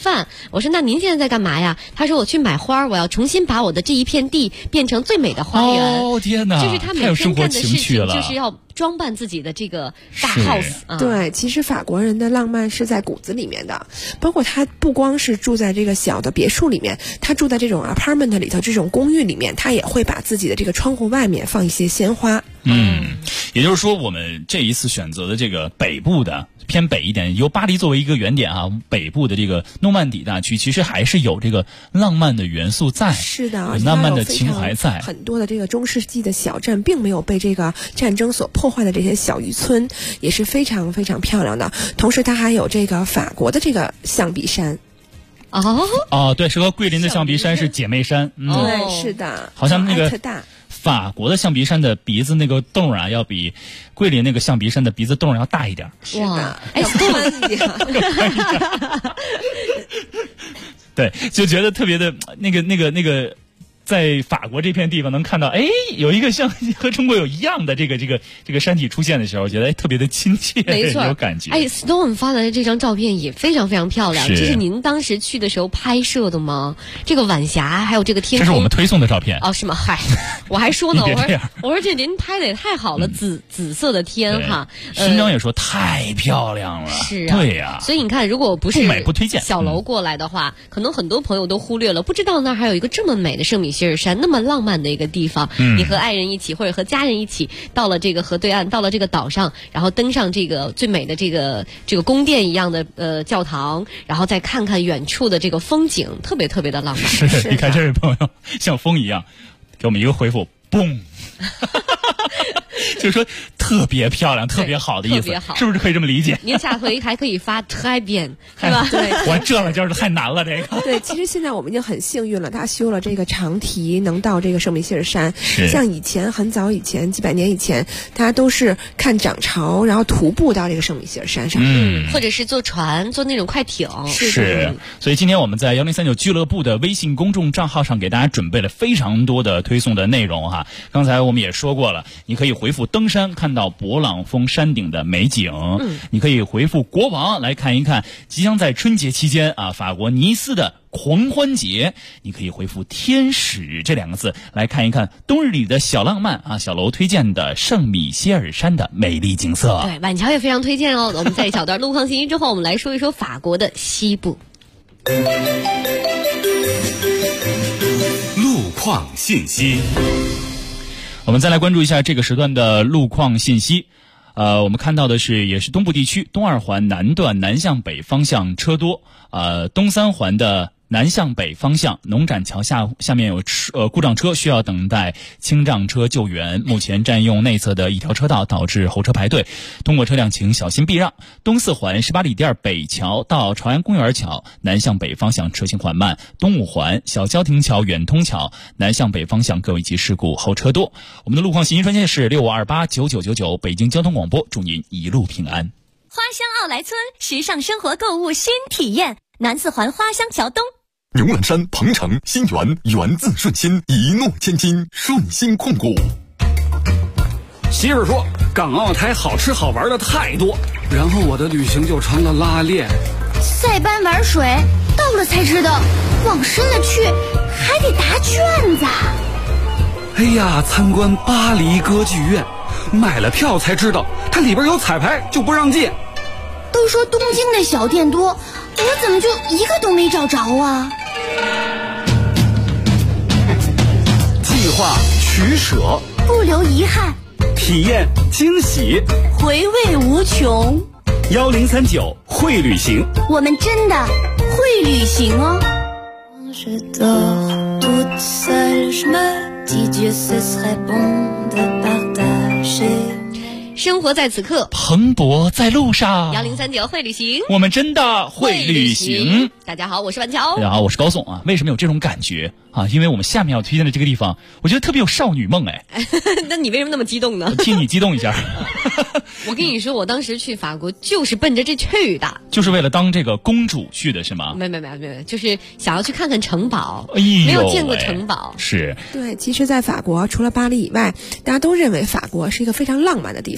我说那您现在在干嘛呀？他说我去买花，我要重新把我的这一片地变成最美的花园。 哦天哪， 就是他每天干的事情就是要装扮自己的这个大 house。 对，其实法国人的浪漫是在骨子里面的，包括他不光是住在这个小的别墅里面，他住在这种 apartment 里头，这种公寓里面，他也会把自己的这个窗户外面放一些鲜花。 也就是说，我们这一次选择的这个北部的偏北一点，由巴黎作为一个原点啊，北部的这个诺曼底大区，其实还是有这个浪漫的元素在， 是的， 有浪漫的情怀在。 很多的这个中世纪的小镇，并没有被这个战争所破坏的这些小渔村，也是非常非常漂亮的。同时，它还有这个法国的这个象鼻山。 对，是和桂林的象鼻山是姐妹山。 对，是的， 好像那个特大。 法国的象鼻山的鼻子那个洞啊，要比桂林那个象鼻山的鼻子洞要大一点。 哇，宽一点。 对，就觉得特别的那个。在法国这片地方能看到，有一个像和中国有一样的这个山体出现的时候，我觉得特别的亲切， 没错， 有感觉。 Stone 发来的这张照片也非常非常漂亮，这是您当时去的时候拍摄的吗？这个晚霞还有这个天空， 这是我们推送的照片。 是吗？嗨，我还说呢，我说这您拍的也太好了，紫色的天哈。 勋章也说太漂亮了， 是啊， 对呀。 所以你看，如果不是不美不推荐小楼过来的话，可能很多朋友都忽略了，不知道那儿还有一个这么美的圣米歇尔山，那么浪漫的一个地方。你和爱人一起，或者和家人一起，到了这个河对岸，到了这个岛上，然后登上这个最美的这个宫殿一样的教堂，然后再看看远处的这个风景，特别特别的浪漫。 是，你看这位朋友像风一样，给我们一个回复，嘣。就是说特别漂亮，特别好的意思，是不是可以这么理解？ 您下回还可以发très bien，是吧？ 对， 我这了就是太难了，这个。 对，其实现在我们已经很幸运了，他修了这个长堤，能到这个圣米歇尔山。像以前很早以前，几百年以前，他都是看涨潮，然后徒步到这个圣米歇尔山上， 或者是坐船，坐那种快艇。 是，所以今天我们在1039俱乐部的微信公众账号上给大家准备了非常多的推送的内容哈。刚才我们也说过了，你可以回复登山看到勃朗峰山顶的美景，你可以回复国王来看一看即将在春节期间法国尼斯的狂欢节，你可以回复天使这两个字来看一看冬日里的小浪漫小楼推荐的圣米歇尔山的美丽景色。 对，晚桥也非常推荐哦。我们在一小段路况信息之后，我们来说一说法国的西部。 路况信息。 我们再来关注一下这个时段的路况信息。我们看到的是，也是东部地区东二环南段南向北方向车多，东三环的南向北方向农展桥下面有故障车需要等待清障车救援，目前占用内侧的一条车道，导致候车排队，通过车辆请小心避让。东四环18里店北桥到朝阳公园桥南向北方向车行缓慢，东五环小交亭桥远通桥南向北方向各位及事故后车多。我们的路况信息专线是65289999，北京交通广播，祝您一路平安。 花乡奥莱村，时尚生活购物新体验，南四环花乡桥东。 牛栏山、鹏城、新源，源自顺心，一诺千金，顺心控股。 媳妇说，港澳台好吃好玩的太多，然后我的旅行就成了拉练。 塞班玩水，到了才知道，往深了去还得答卷子。 哎呀，参观巴黎歌剧院，买了票才知道，它里边有彩排，就不让进。 都说东京的小店多，我怎么就一个都没找着啊？ 计划取舍， 不留遗憾， 体验惊喜， 回味无穷。 1039会旅行， 我们真的会旅行哦。 生活在此刻， 蓬勃在路上。 1039会旅行， 我们真的会旅行。 大家好，我是万乔。 大家好，我是高颂为什么有这种感觉因为我们下面要推荐的这个地方，我觉得特别有少女梦那你为什么那么激动呢？ 替你激动一下。 我跟你说，我当时去法国就是奔着这去的， 就是为了当这个公主去的是吗？ 没，就是想要去看看城堡。 没有见过城堡。 是。 对，其实在法国除了巴黎以外，大家都认为法国是一个非常浪漫的地方。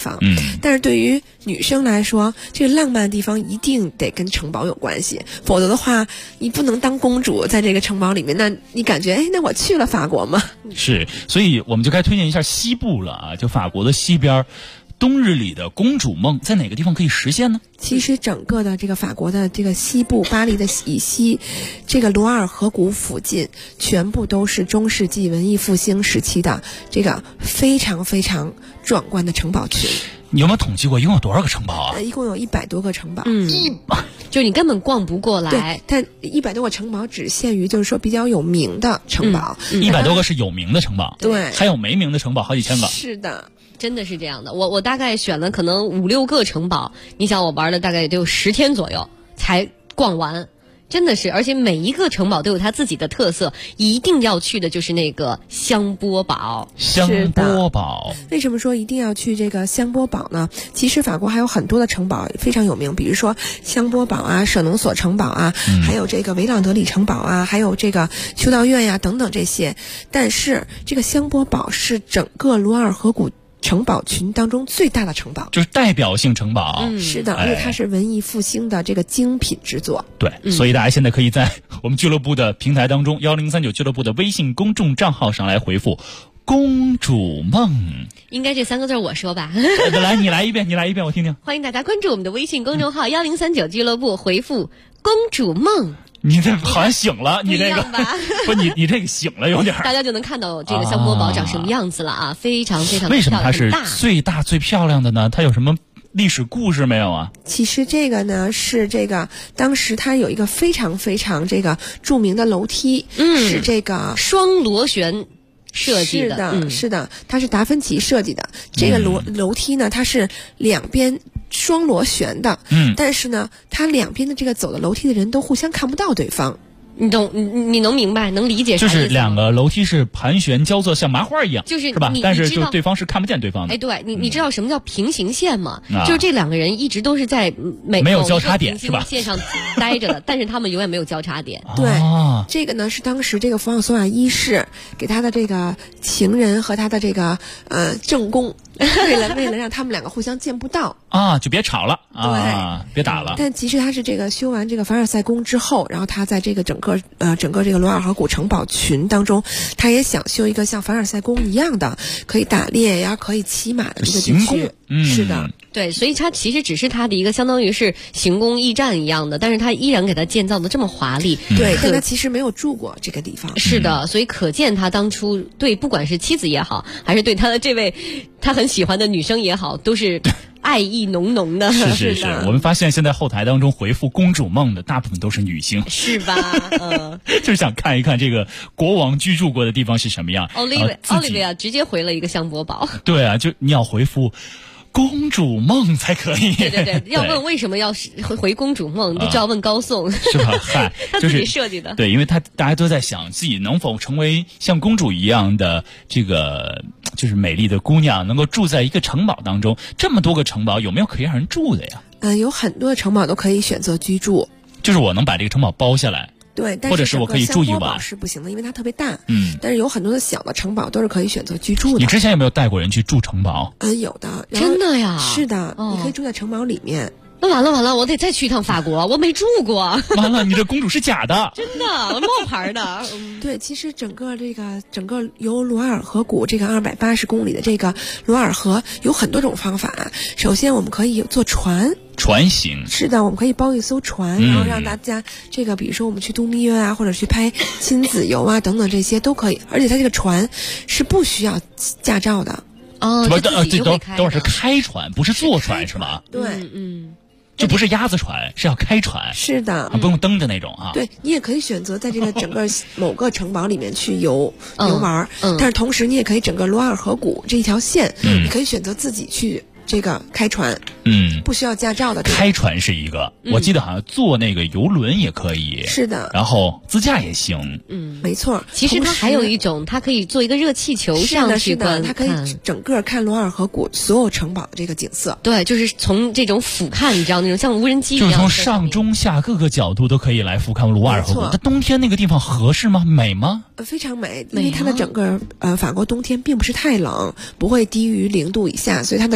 方。但是对于女生来说，这个浪漫的地方一定得跟城堡有关系，否则的话，你不能当公主在这个城堡里面，那你感觉，那我去了法国吗？ 是，所以我们就该推荐一下西部了啊，就法国的西边。冬日里的公主梦在哪个地方可以实现呢？ 其实整个的这个法国的这个西部，巴黎的以西，这个罗瓦尔河谷附近，全部都是中世纪文艺复兴时期的这个非常非常壮观的城堡群。 你有没有统计过一共有多少个城堡啊？ 一共有100多个城堡。 就你根本逛不过来。 对，但100多个城堡只限于就是说比较有名的城堡。 100多个是有名的城堡， 对， 还有没名的城堡好几千个。 是的。 真的是这样的，我大概选了可能5、6个城堡，你想我玩了大概也得有10天左右才逛完，真的是，而且每一个城堡都有它自己的特色，一定要去的就是那个香波堡。 香波堡， 为什么说一定要去这个香波堡呢？其实法国还有很多的城堡非常有名，比如说香波堡啊、舍农索城堡啊，还有这个维朗德里城堡啊，还有这个修道院呀等等这些。但是这个香波堡是整个罗瓦尔河谷城堡群当中最大的城堡， 就是代表性城堡。 是的，而且它是文艺复兴的这个精品之作。 对，所以大家现在可以在我们俱乐部的平台当中，1039俱乐部的微信公众账号上来回复公主梦。 应该这3个字我说吧。 来，你来一遍，我听听。 欢迎大家关注我们的微信公众号1039俱乐部，回复公主梦。 你这好像醒了，你这个不，你这个醒了有点， 大家就能看到这个香波堡长什么样子了啊，非常非常的漂亮。 为什么它是最大最漂亮的呢？它有什么历史故事没有啊？ 其实这个呢是这个当时它有一个非常非常这个著名的楼梯，是这个双螺旋设计的。 是的，它是达芬奇设计的。这个楼梯呢，它是两边双螺旋的，但是呢，它两边的这个走的楼梯的人都互相看不到对方。 你懂，你能明白，能理解啥意思吗？ 就是两个楼梯是盘旋交错，像麻花一样， 是吧？但是就对方是看不见对方的。 对，你知道什么叫平行线吗？就是这两个人一直都是在没有交叉点，是吧？ 线上待着的，但是他们永远没有交叉点。 对，这个呢是当时这个弗朗索瓦一世给他的这个情人和他的这个正宫，为了让他们两个互相见不到啊，就别吵了啊， 别打了。 但其实他是这个修完这个凡尔赛宫之后，然后他在这个整个这个罗瓦尔河谷城堡群当中，他也想修一个像凡尔赛宫一样的可以打猎呀、可以骑马的一个地区。是的。 对，所以它其实只是它的一个相当于是行宫驿站一样的，但是它依然给它建造的这么华丽。 对，但他其实没有住过这个地方。 是的，所以可见他当初对不管是妻子也好，还是对他的这位他很喜欢的女生也好，都是爱意浓浓的。 是，我们发现现在后台当中回复公主梦的大部分都是女性， 是吧？ 就是想看一看这个国王居住过的地方是什么样。 Olivia 直接回了一个香波堡。 对啊，就你要回复公主梦才可以。 对，要问为什么要回公主梦，你就要问高颂， 是吧？嗨， 他自己设计的。 对，因为大家都在想自己能否成为像公主一样的这个就是美丽的姑娘，能够住在一个城堡当中。这么多个城堡，有没有可以让人住的呀？ 有很多的城堡都可以选择居住， 就是我能把这个城堡包下来。 对，但是或者是我可以住一晚是不行的，因为它特别大。但是有很多的小的城堡都是可以选择居住的。 你之前有没有带过人去住城堡？ 有的。 真的呀？ 是的，你可以住在城堡里面。 那完了，我得再去一趟法国，我没住过。 完了，你这公主是假的。 真的，我冒牌的。 对，其实整个由罗瓦尔河谷这个280公里的这个罗瓦尔河有很多种方法。首先，我们可以坐船行。 是的，我们可以包一艘船，然后让大家这个，比如说我们去度蜜月啊，或者去拍亲子游啊等等这些都可以。而且它这个船是不需要驾照的。 等会儿是开船，不是坐船是吗？ 对， 这不是鸭子船，是要开船。 是的， 不用蹬着那种啊。 对，你也可以选择在这个整个某个城堡里面去游玩，但是同时你也可以整个罗瓦尔河谷这一条线，你可以选择自己去这个开船，不需要驾照的。 开船是一个，我记得好像坐那个游轮也可以。 是的， 然后自驾也行。 没错。 其实它还有一种，它可以坐一个热气球上去观看， 它可以整个看罗瓦尔河谷所有城堡的这个景色。 对，就是从这种俯瞰，你知道那种像无人机一样， 就是从上中下各个角度都可以来俯瞰罗瓦尔河谷。它冬天那个地方合适吗？美吗？ 非常美，因为它的整个法国冬天并不是太冷，不会低于0度以下，所以它的这个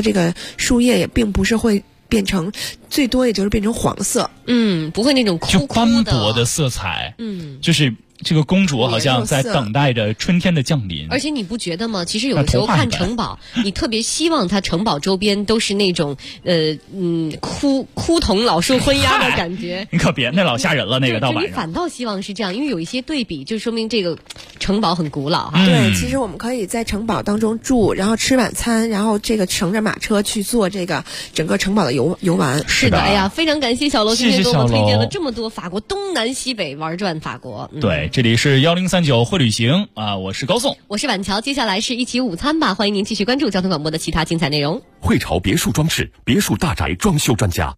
树叶也并不是会变成，最多也就是变成黄色， 不会那种就斑驳的色彩，就是这个公主好像在等待着春天的降临。 而且你不觉得吗？其实有的时候看城堡，你特别希望它城堡周边都是那种枯桐老树昏鸦的感觉。 你可别，那老吓人了，那个到晚上。 你反倒希望是这样，因为有一些对比，就说明这个城堡很古老哈。 对，其实我们可以在城堡当中住，然后吃晚餐，然后这个乘着马车去做这个整个城堡的游玩。 是的，哎呀，非常感谢小楼今天给我们推荐了这么多法国东南西北玩转法国。 对，这里是1039会旅行啊，我是高颂， 我是晚桥，接下来是一起午餐吧，欢迎您继续关注交通广播的其他精彩内容。 汇潮别墅装饰别墅大宅装修专家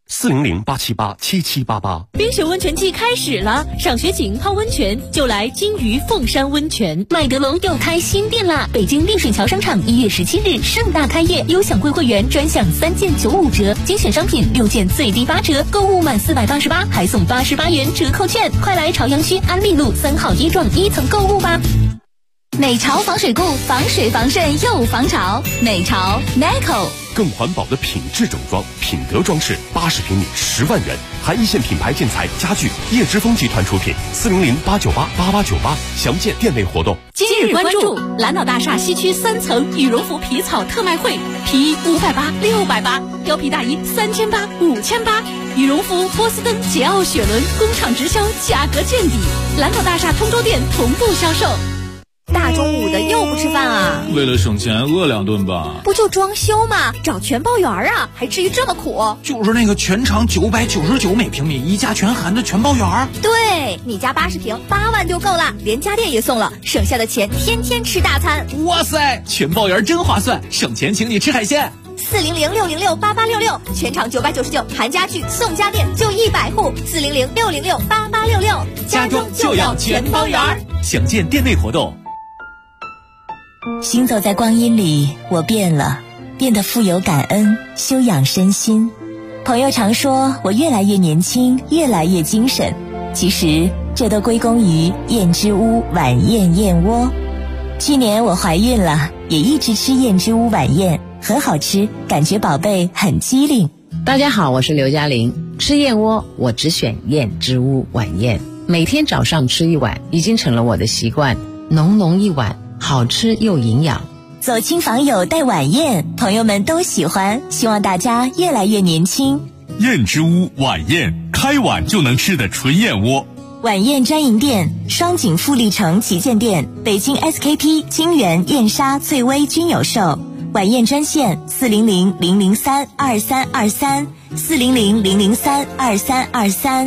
400-878-7788。 冰雪温泉季开始了，赏雪景泡温泉就来金鱼凤山温泉。 麦德龙又开新店啦！北京丽水桥商场1月17日盛大开业，优享贵会员专享3件95折，精选商品6件最低8折，购物满488还送88元折扣券。快来朝阳区安利路3号1幢1层购物吧！美潮防水库，防水防渗又防潮。美潮 Neco。 更环保的品质整装，品德装饰，80平米10万元，含一线品牌建材家具，叶之峰集团出品，400-898-8898，详见店内活动。 今日关注蓝岛大厦西区3层羽绒服皮草特卖会，皮衣580、680，貂皮大衣3800、5800，羽绒服波司登、捷奥雪伦工厂直销，价格见底，蓝岛大厦通州店同步销售。 大中午的又不吃饭啊？ 为了省钱饿2顿吧。 不就装修吗？找全包园啊，还至于这么苦？ 就是那个全长999每平米，一家全含的全包园。 对，你家80平8万就够了，连家电也送了，省下的钱天天吃大餐。 哇塞，全包园真划算，省钱请你吃海鲜。 400-606-8866，全场999，含家具送家电，就100户。400-606-8866， 家装就要全包园，详见店内活动。 行走在光阴里，我变了，变得富有感恩，修养身心。朋友常说我越来越年轻，越来越精神，其实这都归功于燕之屋晚宴燕窝。去年我怀孕了，也一直吃燕之屋晚宴，很好吃，感觉宝贝很机灵。 大家好，我是刘嘉玲。吃燕窝我只选燕之屋晚宴，每天早上吃一碗，已经成了我的习惯，浓浓一碗，好吃又营养。 走亲访友带晚宴，朋友们都喜欢，希望大家越来越年轻。 燕之屋晚宴，开碗就能吃的纯燕窝。 晚宴专营店：双井富力城旗舰店、北京 SKP、金源、燕莎、翠微均有售。晚宴专线400-003-2323 400-003-2323。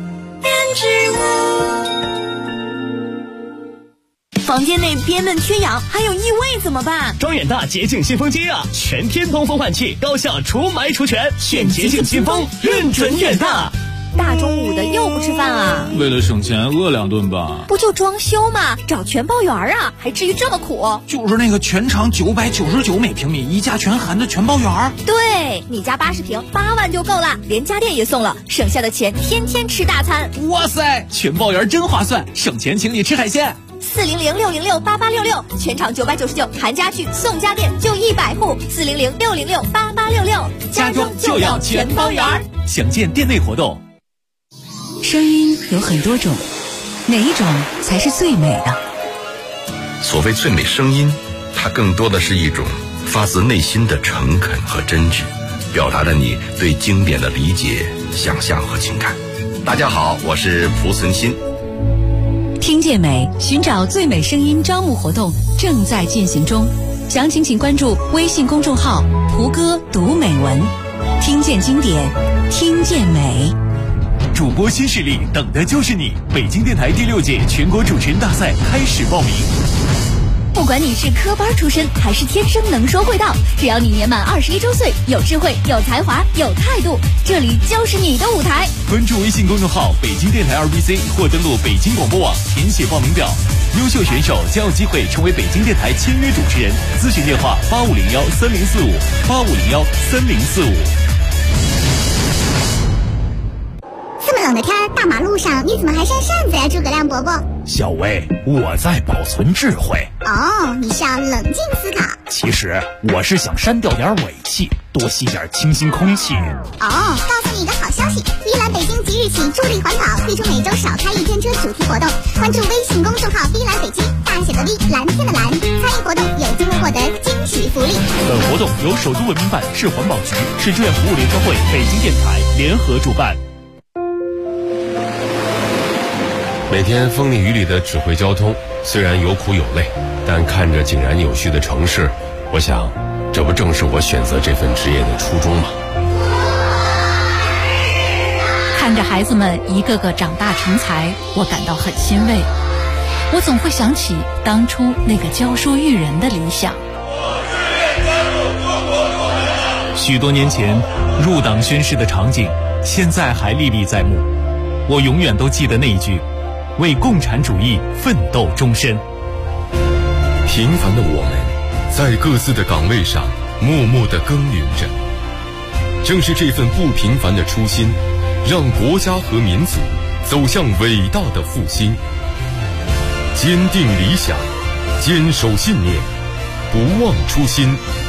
房间内憋闷缺氧，还有异味怎么办？ 装远大洁净新风机啊，全天通风换气，高效除霾除醛，选洁净新风，认准远大。 大中午的又不吃饭啊？ 为了省钱饿2顿吧。 不就装修吗？找全包园啊，还至于这么苦？ 就是那个全长999每平米，一家全含的全包园。 对，你家80平8万就够了，连家电也送了，省下的钱天天吃大餐。 哇塞，全包园真划算，省钱请你吃海鲜。 400-606-8866，全场999，含家具送家电，就100户。400-606-8866， 家装就要全包园，详见店内活动。 声音有很多种，哪一种才是最美的？ 所谓最美声音，它更多的是一种发自内心的诚恳和真挚，表达着你对经典的理解、想象和情感。大家好，我是蒲存昕。 听见美，寻找最美声音招募活动正在进行中，详情请关注微信公众号蒲哥读美文，听见经典，听见美。 主播新势力等的就是你！北京电台第6届全国主持人大赛开始报名。 不管你是科班出身还是天生能说会道，只要你年满21周岁，有智慧、有才华、有态度，这里就是你的舞台。 关注微信公众号北京电台2BC 或登录北京广播网填写报名表，优秀选手将有机会成为北京电台签约主持人。咨询电话8501-3045 8501-3045。 这么冷的天，大马路上你怎么还扇扇子呀，诸葛亮伯伯？ 小薇，我在保存智慧。 哦，你是要冷静思考。 其实我是想删掉点尾气。 多吸点清新空气。 告诉你一个好消息，依兰北京即日起助力环保，推出每周少开一天车主题活动。关注微信公众号依兰北京，大写的 V， 蓝天的蓝，参与活动有机会获得惊喜福利。 本活动由首都文明办、市环保局、市志愿服务联合会、北京电台联合主办。 每天风里雨里的指挥交通，虽然有苦有累，但看着井然有序的城市，我想，这不正是我选择这份职业的初衷吗？ 看着孩子们一个个长大成才，我感到很欣慰。我总会想起当初那个教书育人的理想。 许多年前入党宣誓的场景，现在还历历在目。我永远都记得那一句：为共产主义奋斗终身。 平凡的我们，在各自的岗位上默默地耕耘着。正是这份不平凡的初心，让国家和民族走向伟大的复兴。坚定理想，坚守信念，不忘初心。